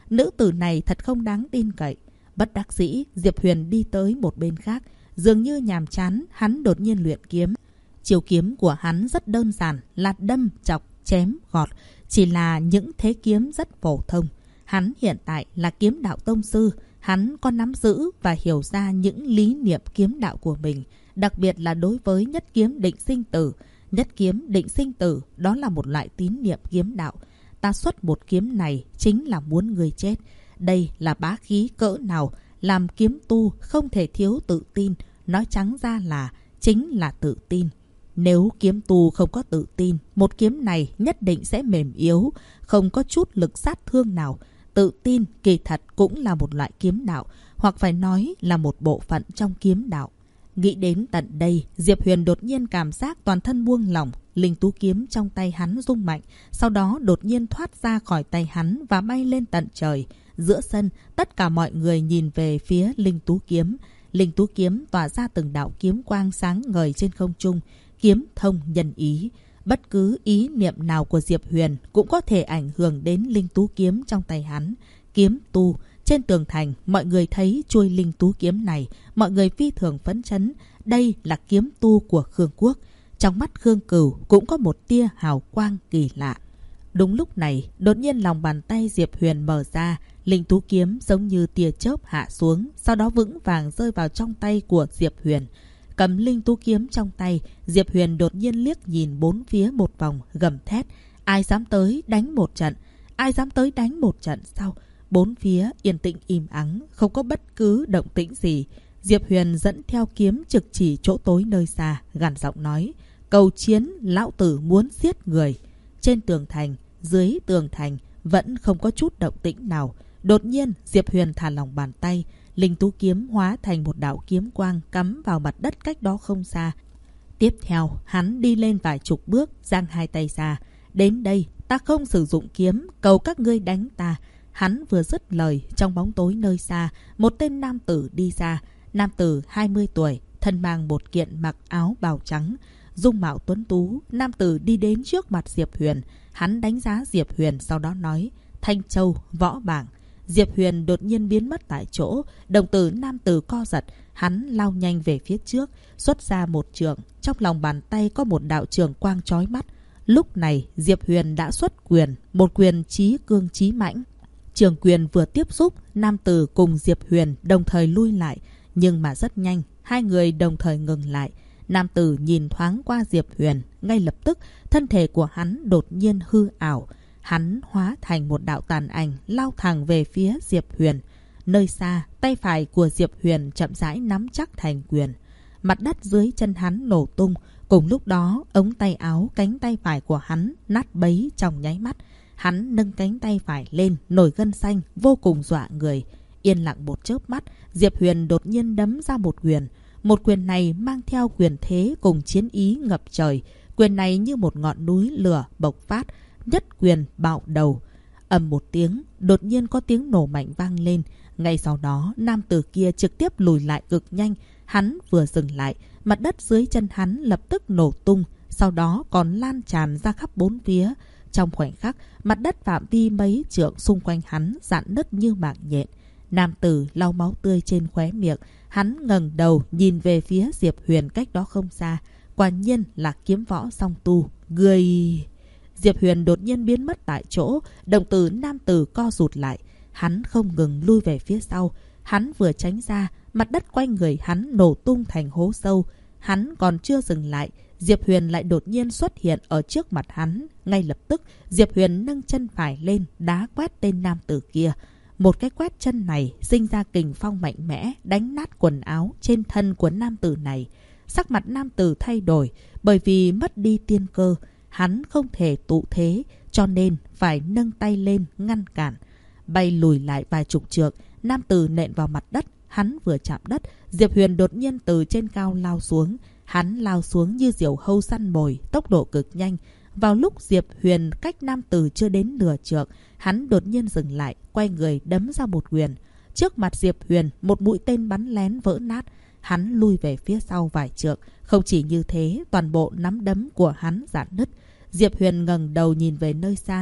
nữ tử này thật không đáng tin cậy. Bất đắc dĩ, Diệp Huyền đi tới một bên khác. Dường như nhàm chán, hắn đột nhiên luyện kiếm. Chiêu kiếm của hắn rất đơn giản, là đâm, chọc, chém, gọt. Chỉ là những thế kiếm rất phổ thông. Hắn hiện tại là kiếm đạo tông sư. Hắn có nắm giữ và hiểu ra những lý niệm kiếm đạo của mình. Đặc biệt là đối với nhất kiếm định sinh tử. Nhất kiếm định sinh tử, đó là một loại tín niệm kiếm đạo. Ta xuất một kiếm này chính là muốn người chết. Đây là bá khí cỡ nào, làm kiếm tu không thể thiếu tự tin. Nói trắng ra là chính là tự tin. Nếu kiếm tu không có tự tin, một kiếm này nhất định sẽ mềm yếu, không có chút lực sát thương nào. Tự tin kỳ thật cũng là một loại kiếm đạo, hoặc phải nói là một bộ phận trong kiếm đạo. Nghĩ đến tận đây, Diệp Huyền đột nhiên cảm giác toàn thân buông lỏng. Linh tú kiếm trong tay hắn rung mạnh, sau đó đột nhiên thoát ra khỏi tay hắn và bay lên tận trời. Giữa sân, tất cả mọi người nhìn về phía linh tú kiếm. Linh tú kiếm tỏa ra từng đạo kiếm quang sáng ngời trên không trung. Kiếm thông nhân ý. Bất cứ ý niệm nào của Diệp Huyền cũng có thể ảnh hưởng đến linh tú kiếm trong tay hắn. Kiếm tu. Trên tường thành, mọi người thấy chuôi linh tú kiếm này. Mọi người phi thường phấn chấn. Đây là kiếm tu của Khương Quốc. Trong mắt Khương Cửu cũng có một tia hào quang kỳ lạ. Đúng lúc này, đột nhiên lòng bàn tay Diệp Huyền mở ra. Linh tú kiếm giống như tia chớp hạ xuống, sau đó vững vàng rơi vào trong tay của Diệp Huyền. Cầm linh tú kiếm trong tay, Diệp Huyền đột nhiên liếc nhìn bốn phía một vòng, gầm thét. Ai dám tới đánh một trận? Ai dám tới đánh một trận sau? Bốn phía yên tĩnh im ắng, không có bất cứ động tĩnh gì. Diệp Huyền dẫn theo kiếm trực chỉ chỗ tối nơi xa, gằn giọng nói. Cầu chiến, lão tử muốn giết người. Trên tường thành, dưới tường thành, vẫn không có chút động tĩnh nào. Đột nhiên, Diệp Huyền thả lỏng bàn tay. Linh tú kiếm hóa thành một đạo kiếm quang cắm vào mặt đất cách đó không xa. Tiếp theo, hắn đi lên vài chục bước, giang hai tay ra. Đến đây, ta không sử dụng kiếm, cầu các ngươi đánh ta. Hắn vừa dứt lời, trong bóng tối nơi xa, một tên nam tử đi ra. Nam tử 20 tuổi, thân mang một kiện mặc áo bào trắng. Dung mạo tuấn tú, nam tử đi đến trước mặt Diệp Huyền. Hắn đánh giá Diệp Huyền, sau đó nói. Thanh Châu, võ bảng. Diệp Huyền đột nhiên biến mất tại chỗ. Đồng tử nam tử co giật. Hắn lao nhanh về phía trước, xuất ra một trường. Trong lòng bàn tay có một đạo trường quang chói mắt. Lúc này Diệp Huyền đã xuất quyền, một quyền chí cương chí mãnh. Trường quyền vừa tiếp xúc, nam tử cùng Diệp Huyền đồng thời lui lại. Nhưng mà rất nhanh, hai người đồng thời ngừng lại. Nam tử nhìn thoáng qua Diệp Huyền, ngay lập tức thân thể của hắn đột nhiên hư ảo. Hắn hóa thành một đạo tàn ảnh lao thẳng về phía Diệp Huyền. Nơi xa, tay phải của Diệp Huyền chậm rãi nắm chắc thành quyền. Mặt đất dưới chân hắn nổ tung. Cùng lúc đó, ống tay áo cánh tay phải của hắn nát bấy trong nháy mắt. Hắn nâng cánh tay phải lên, nổi gân xanh, vô cùng dọa người. Yên lặng một chớp mắt, Diệp Huyền đột nhiên đấm ra một quyền. Một quyền này mang theo quyền thế cùng chiến ý ngập trời. Quyền này như một ngọn núi lửa bộc phát, nhất quyền bạo đầu. Ầm một tiếng, đột nhiên có tiếng nổ mạnh vang lên. Ngay sau đó, nam tử kia trực tiếp lùi lại cực nhanh. Hắn vừa dừng lại, mặt đất dưới chân hắn lập tức nổ tung, sau đó còn lan tràn ra khắp bốn phía. Trong khoảnh khắc, mặt đất phạm vi mấy trượng xung quanh hắn rạn nứt như mạng nhện. Nam tử lau máu tươi trên khóe miệng, hắn ngẩng đầu nhìn về phía Diệp Huyền cách đó không xa. Quả nhiên là kiếm võ song tu. Người... Diệp Huyền đột nhiên biến mất tại chỗ, đồng tử nam tử co rụt lại. Hắn không ngừng lui về phía sau. Hắn vừa tránh ra, mặt đất quanh người hắn nổ tung thành hố sâu. Hắn còn chưa dừng lại, Diệp Huyền lại đột nhiên xuất hiện ở trước mặt hắn. Ngay lập tức, Diệp Huyền nâng chân phải lên, đá quét tên nam tử kia. Một cái quét chân này sinh ra kình phong mạnh mẽ, đánh nát quần áo trên thân của nam tử này. Sắc mặt nam tử thay đổi, bởi vì mất đi tiên cơ. Hắn không thể tụ thế, cho nên phải nâng tay lên ngăn cản. Bay lùi lại vài chục trượng, nam tử nện vào mặt đất. Hắn vừa chạm đất, Diệp Huyền đột nhiên từ trên cao lao xuống. Hắn lao xuống như diều hâu săn mồi, tốc độ cực nhanh. Vào lúc Diệp Huyền cách nam tử chưa đến nửa trượng, hắn đột nhiên dừng lại, quay người đấm ra một quyền. Trước mặt Diệp Huyền, một mũi tên bắn lén vỡ nát. Hắn lui về phía sau vài trượng. Không chỉ như thế, toàn bộ nắm đấm của hắn rạn nứt. Diệp Huyền ngẩng đầu nhìn về nơi xa.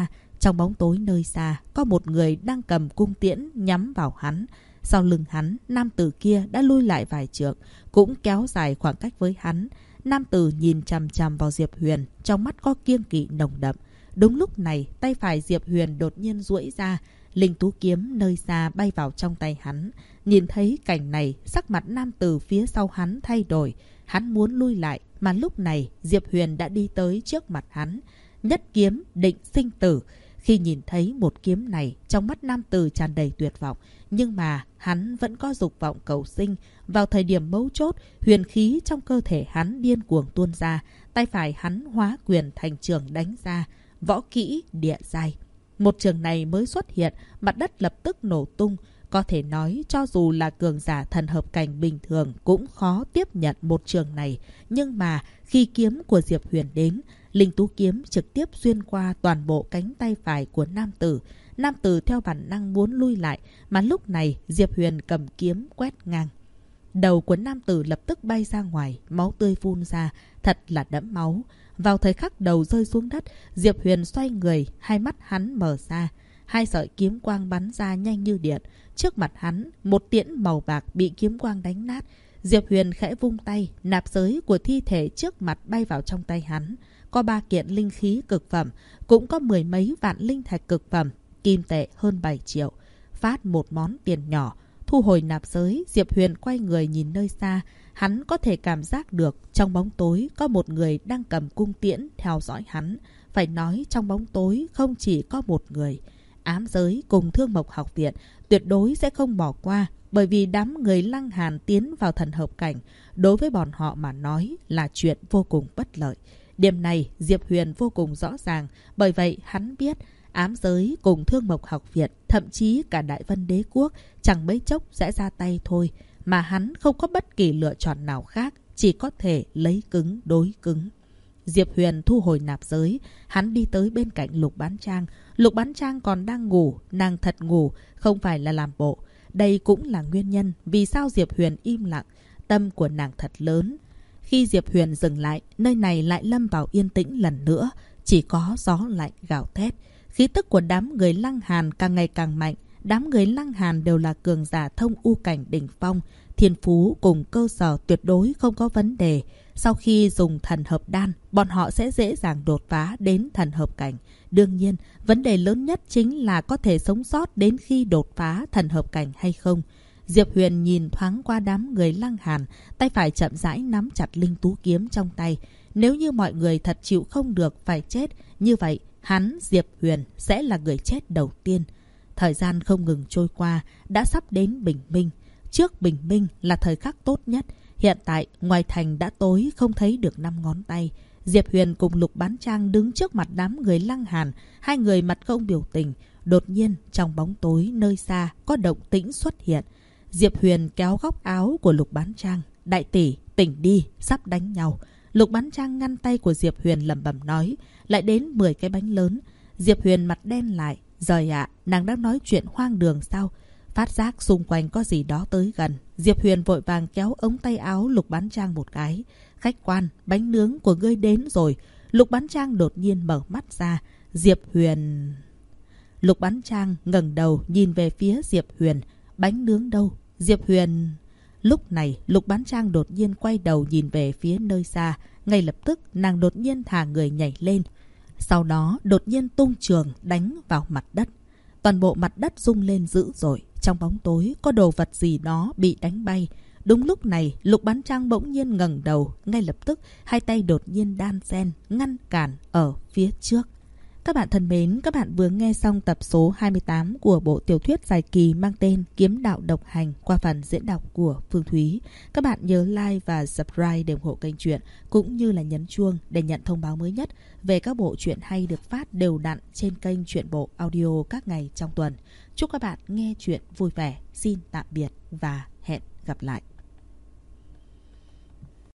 Trong bóng tối nơi xa, có một người đang cầm cung tiễn nhắm vào hắn. Sau lưng hắn, nam tử kia đã lui lại vài trượng, cũng kéo dài khoảng cách với hắn. Nam tử nhìn chằm chằm vào Diệp Huyền, trong mắt có kiêng kỵ nồng đậm. Đúng lúc này, tay phải Diệp Huyền đột nhiên duỗi ra, linh tú kiếm nơi xa bay vào trong tay hắn. Nhìn thấy cảnh này, sắc mặt nam tử phía sau hắn thay đổi. Hắn muốn lui lại, mà lúc này Diệp Huyền đã đi tới trước mặt hắn. Nhất kiếm định sinh tử. Khi nhìn thấy một kiếm này, trong mắt nam tử tràn đầy tuyệt vọng. Nhưng mà hắn vẫn có dục vọng cầu sinh. Vào thời điểm mấu chốt, huyền khí trong cơ thể hắn điên cuồng tuôn ra. Tay phải hắn hóa quyền thành trường đánh ra. Võ kỹ địa giai. Một trường này mới xuất hiện, mặt đất lập tức nổ tung. Có thể nói cho dù là cường giả thần hợp cảnh bình thường cũng khó tiếp nhận một trường này. Nhưng mà khi kiếm của Diệp Huyền đến, linh tú kiếm trực tiếp xuyên qua toàn bộ cánh tay phải của nam tử. Nam tử theo bản năng muốn lui lại, mà lúc này Diệp Huyền cầm kiếm quét ngang. Đầu của nam tử lập tức bay ra ngoài, máu tươi phun ra, thật là đẫm máu. Vào thời khắc đầu rơi xuống đất, Diệp Huyền xoay người, hai mắt hắn mở ra. Hai sợi kiếm quang bắn ra nhanh như điện. Trước mặt hắn, một tiễn màu bạc bị kiếm quang đánh nát. Diệp Huyền khẽ vung tay, nạp giới của thi thể trước mặt bay vào trong tay hắn. Có 3 kiện linh khí cực phẩm, cũng có 10 mấy vạn linh thạch cực phẩm, kim tệ hơn 7 triệu. Phát một món tiền nhỏ, thu hồi nạp giới, Diệp Huyền quay người nhìn nơi xa. Hắn có thể cảm giác được trong bóng tối có một người đang cầm cung tiễn theo dõi hắn. Phải nói trong bóng tối không chỉ có một người. Ám giới cùng Thương Mộc học viện tuyệt đối sẽ không bỏ qua, bởi vì đám người Lăng Hàn tiến vào thần hợp cảnh đối với bọn họ mà nói là chuyện vô cùng bất lợi. Điểm này Diệp Huyền vô cùng rõ ràng, bởi vậy hắn biết ám giới cùng Thương Mộc học viện, thậm chí cả Đại Vân Đế quốc chẳng mấy chốc sẽ ra tay thôi, mà hắn không có bất kỳ lựa chọn nào khác, chỉ có thể lấy cứng đối cứng. Diệp Huyền thu hồi nạp giới, hắn đi tới bên cạnh Lục Bán Trang. Lục Bán Trang còn đang ngủ, nàng thật ngủ, không phải là làm bộ. Đây cũng là nguyên nhân vì sao Diệp Huyền im lặng, tâm của nàng thật lớn. Khi Diệp Huyền dừng lại, nơi này lại lâm vào yên tĩnh lần nữa, chỉ có gió lạnh gào thét. Khí tức của đám người Lăng Hàn càng ngày càng mạnh. Đám người Lăng Hàn đều là cường giả thông u cảnh đỉnh phong, thiên phú cùng cơ sở tuyệt đối không có vấn đề. Sau khi dùng thần hợp đan, bọn họ sẽ dễ dàng đột phá đến thần hợp cảnh. Đương nhiên, vấn đề lớn nhất chính là có thể sống sót đến khi đột phá thần hợp cảnh hay không. Diệp Huyền nhìn thoáng qua đám người Lăng Hàn, tay phải chậm rãi nắm chặt linh tú kiếm trong tay. Nếu như mọi người thật chịu không được phải chết, như vậy hắn Diệp Huyền sẽ là người chết đầu tiên. Thời gian không ngừng trôi qua, đã sắp đến bình minh. Trước bình minh là thời khắc tốt nhất. Hiện tại, ngoài thành đã tối không thấy được 5 ngón tay. Diệp Huyền cùng Lục Bán Trang đứng trước mặt đám người Lăng Hàn. Hai người mặt không biểu tình. Đột nhiên, trong bóng tối nơi xa có động tĩnh xuất hiện. Diệp Huyền kéo góc áo của Lục Bán Trang. Đại tỷ, tỉnh đi, sắp đánh nhau. Lục Bán Trang ngăn tay của Diệp Huyền lẩm bẩm nói. Lại đến 10 cái bánh lớn. Diệp Huyền mặt đen lại. Giời ạ, nàng đang nói chuyện hoang đường sao? Phát giác xung quanh có gì đó tới gần. Diệp Huyền vội vàng kéo ống tay áo Lục Bán Trang một cái. Khách quan, bánh nướng của ngươi đến rồi. Lục Bán Trang đột nhiên mở mắt ra. Diệp Huyền... Lục Bán Trang ngẩng đầu nhìn về phía Diệp Huyền. Bánh nướng đâu? Diệp Huyền... Lúc này, Lục Bán Trang đột nhiên quay đầu nhìn về phía nơi xa. Ngay lập tức, nàng đột nhiên thả người nhảy lên. Sau đó, đột nhiên tung trường đánh vào mặt đất. Toàn bộ mặt đất rung lên dữ dội. Trong bóng tối, có đồ vật gì đó bị đánh bay. Đúng lúc này, Lục Bán Trang bỗng nhiên ngẩng đầu. Ngay lập tức, hai tay đột nhiên đan xen, ngăn cản ở phía trước. Các bạn thân mến, các bạn vừa nghe xong tập số 28 của bộ tiểu thuyết dài kỳ mang tên Kiếm Đạo Độc Hành qua phần diễn đọc của Phương Thúy. Các bạn nhớ like và subscribe để ủng hộ kênh truyện, cũng như là nhấn chuông để nhận thông báo mới nhất về các bộ truyện hay được phát đều đặn trên kênh Truyện Bộ Audio các ngày trong tuần. Chúc các bạn nghe truyện vui vẻ. Xin tạm biệt và hẹn gặp lại.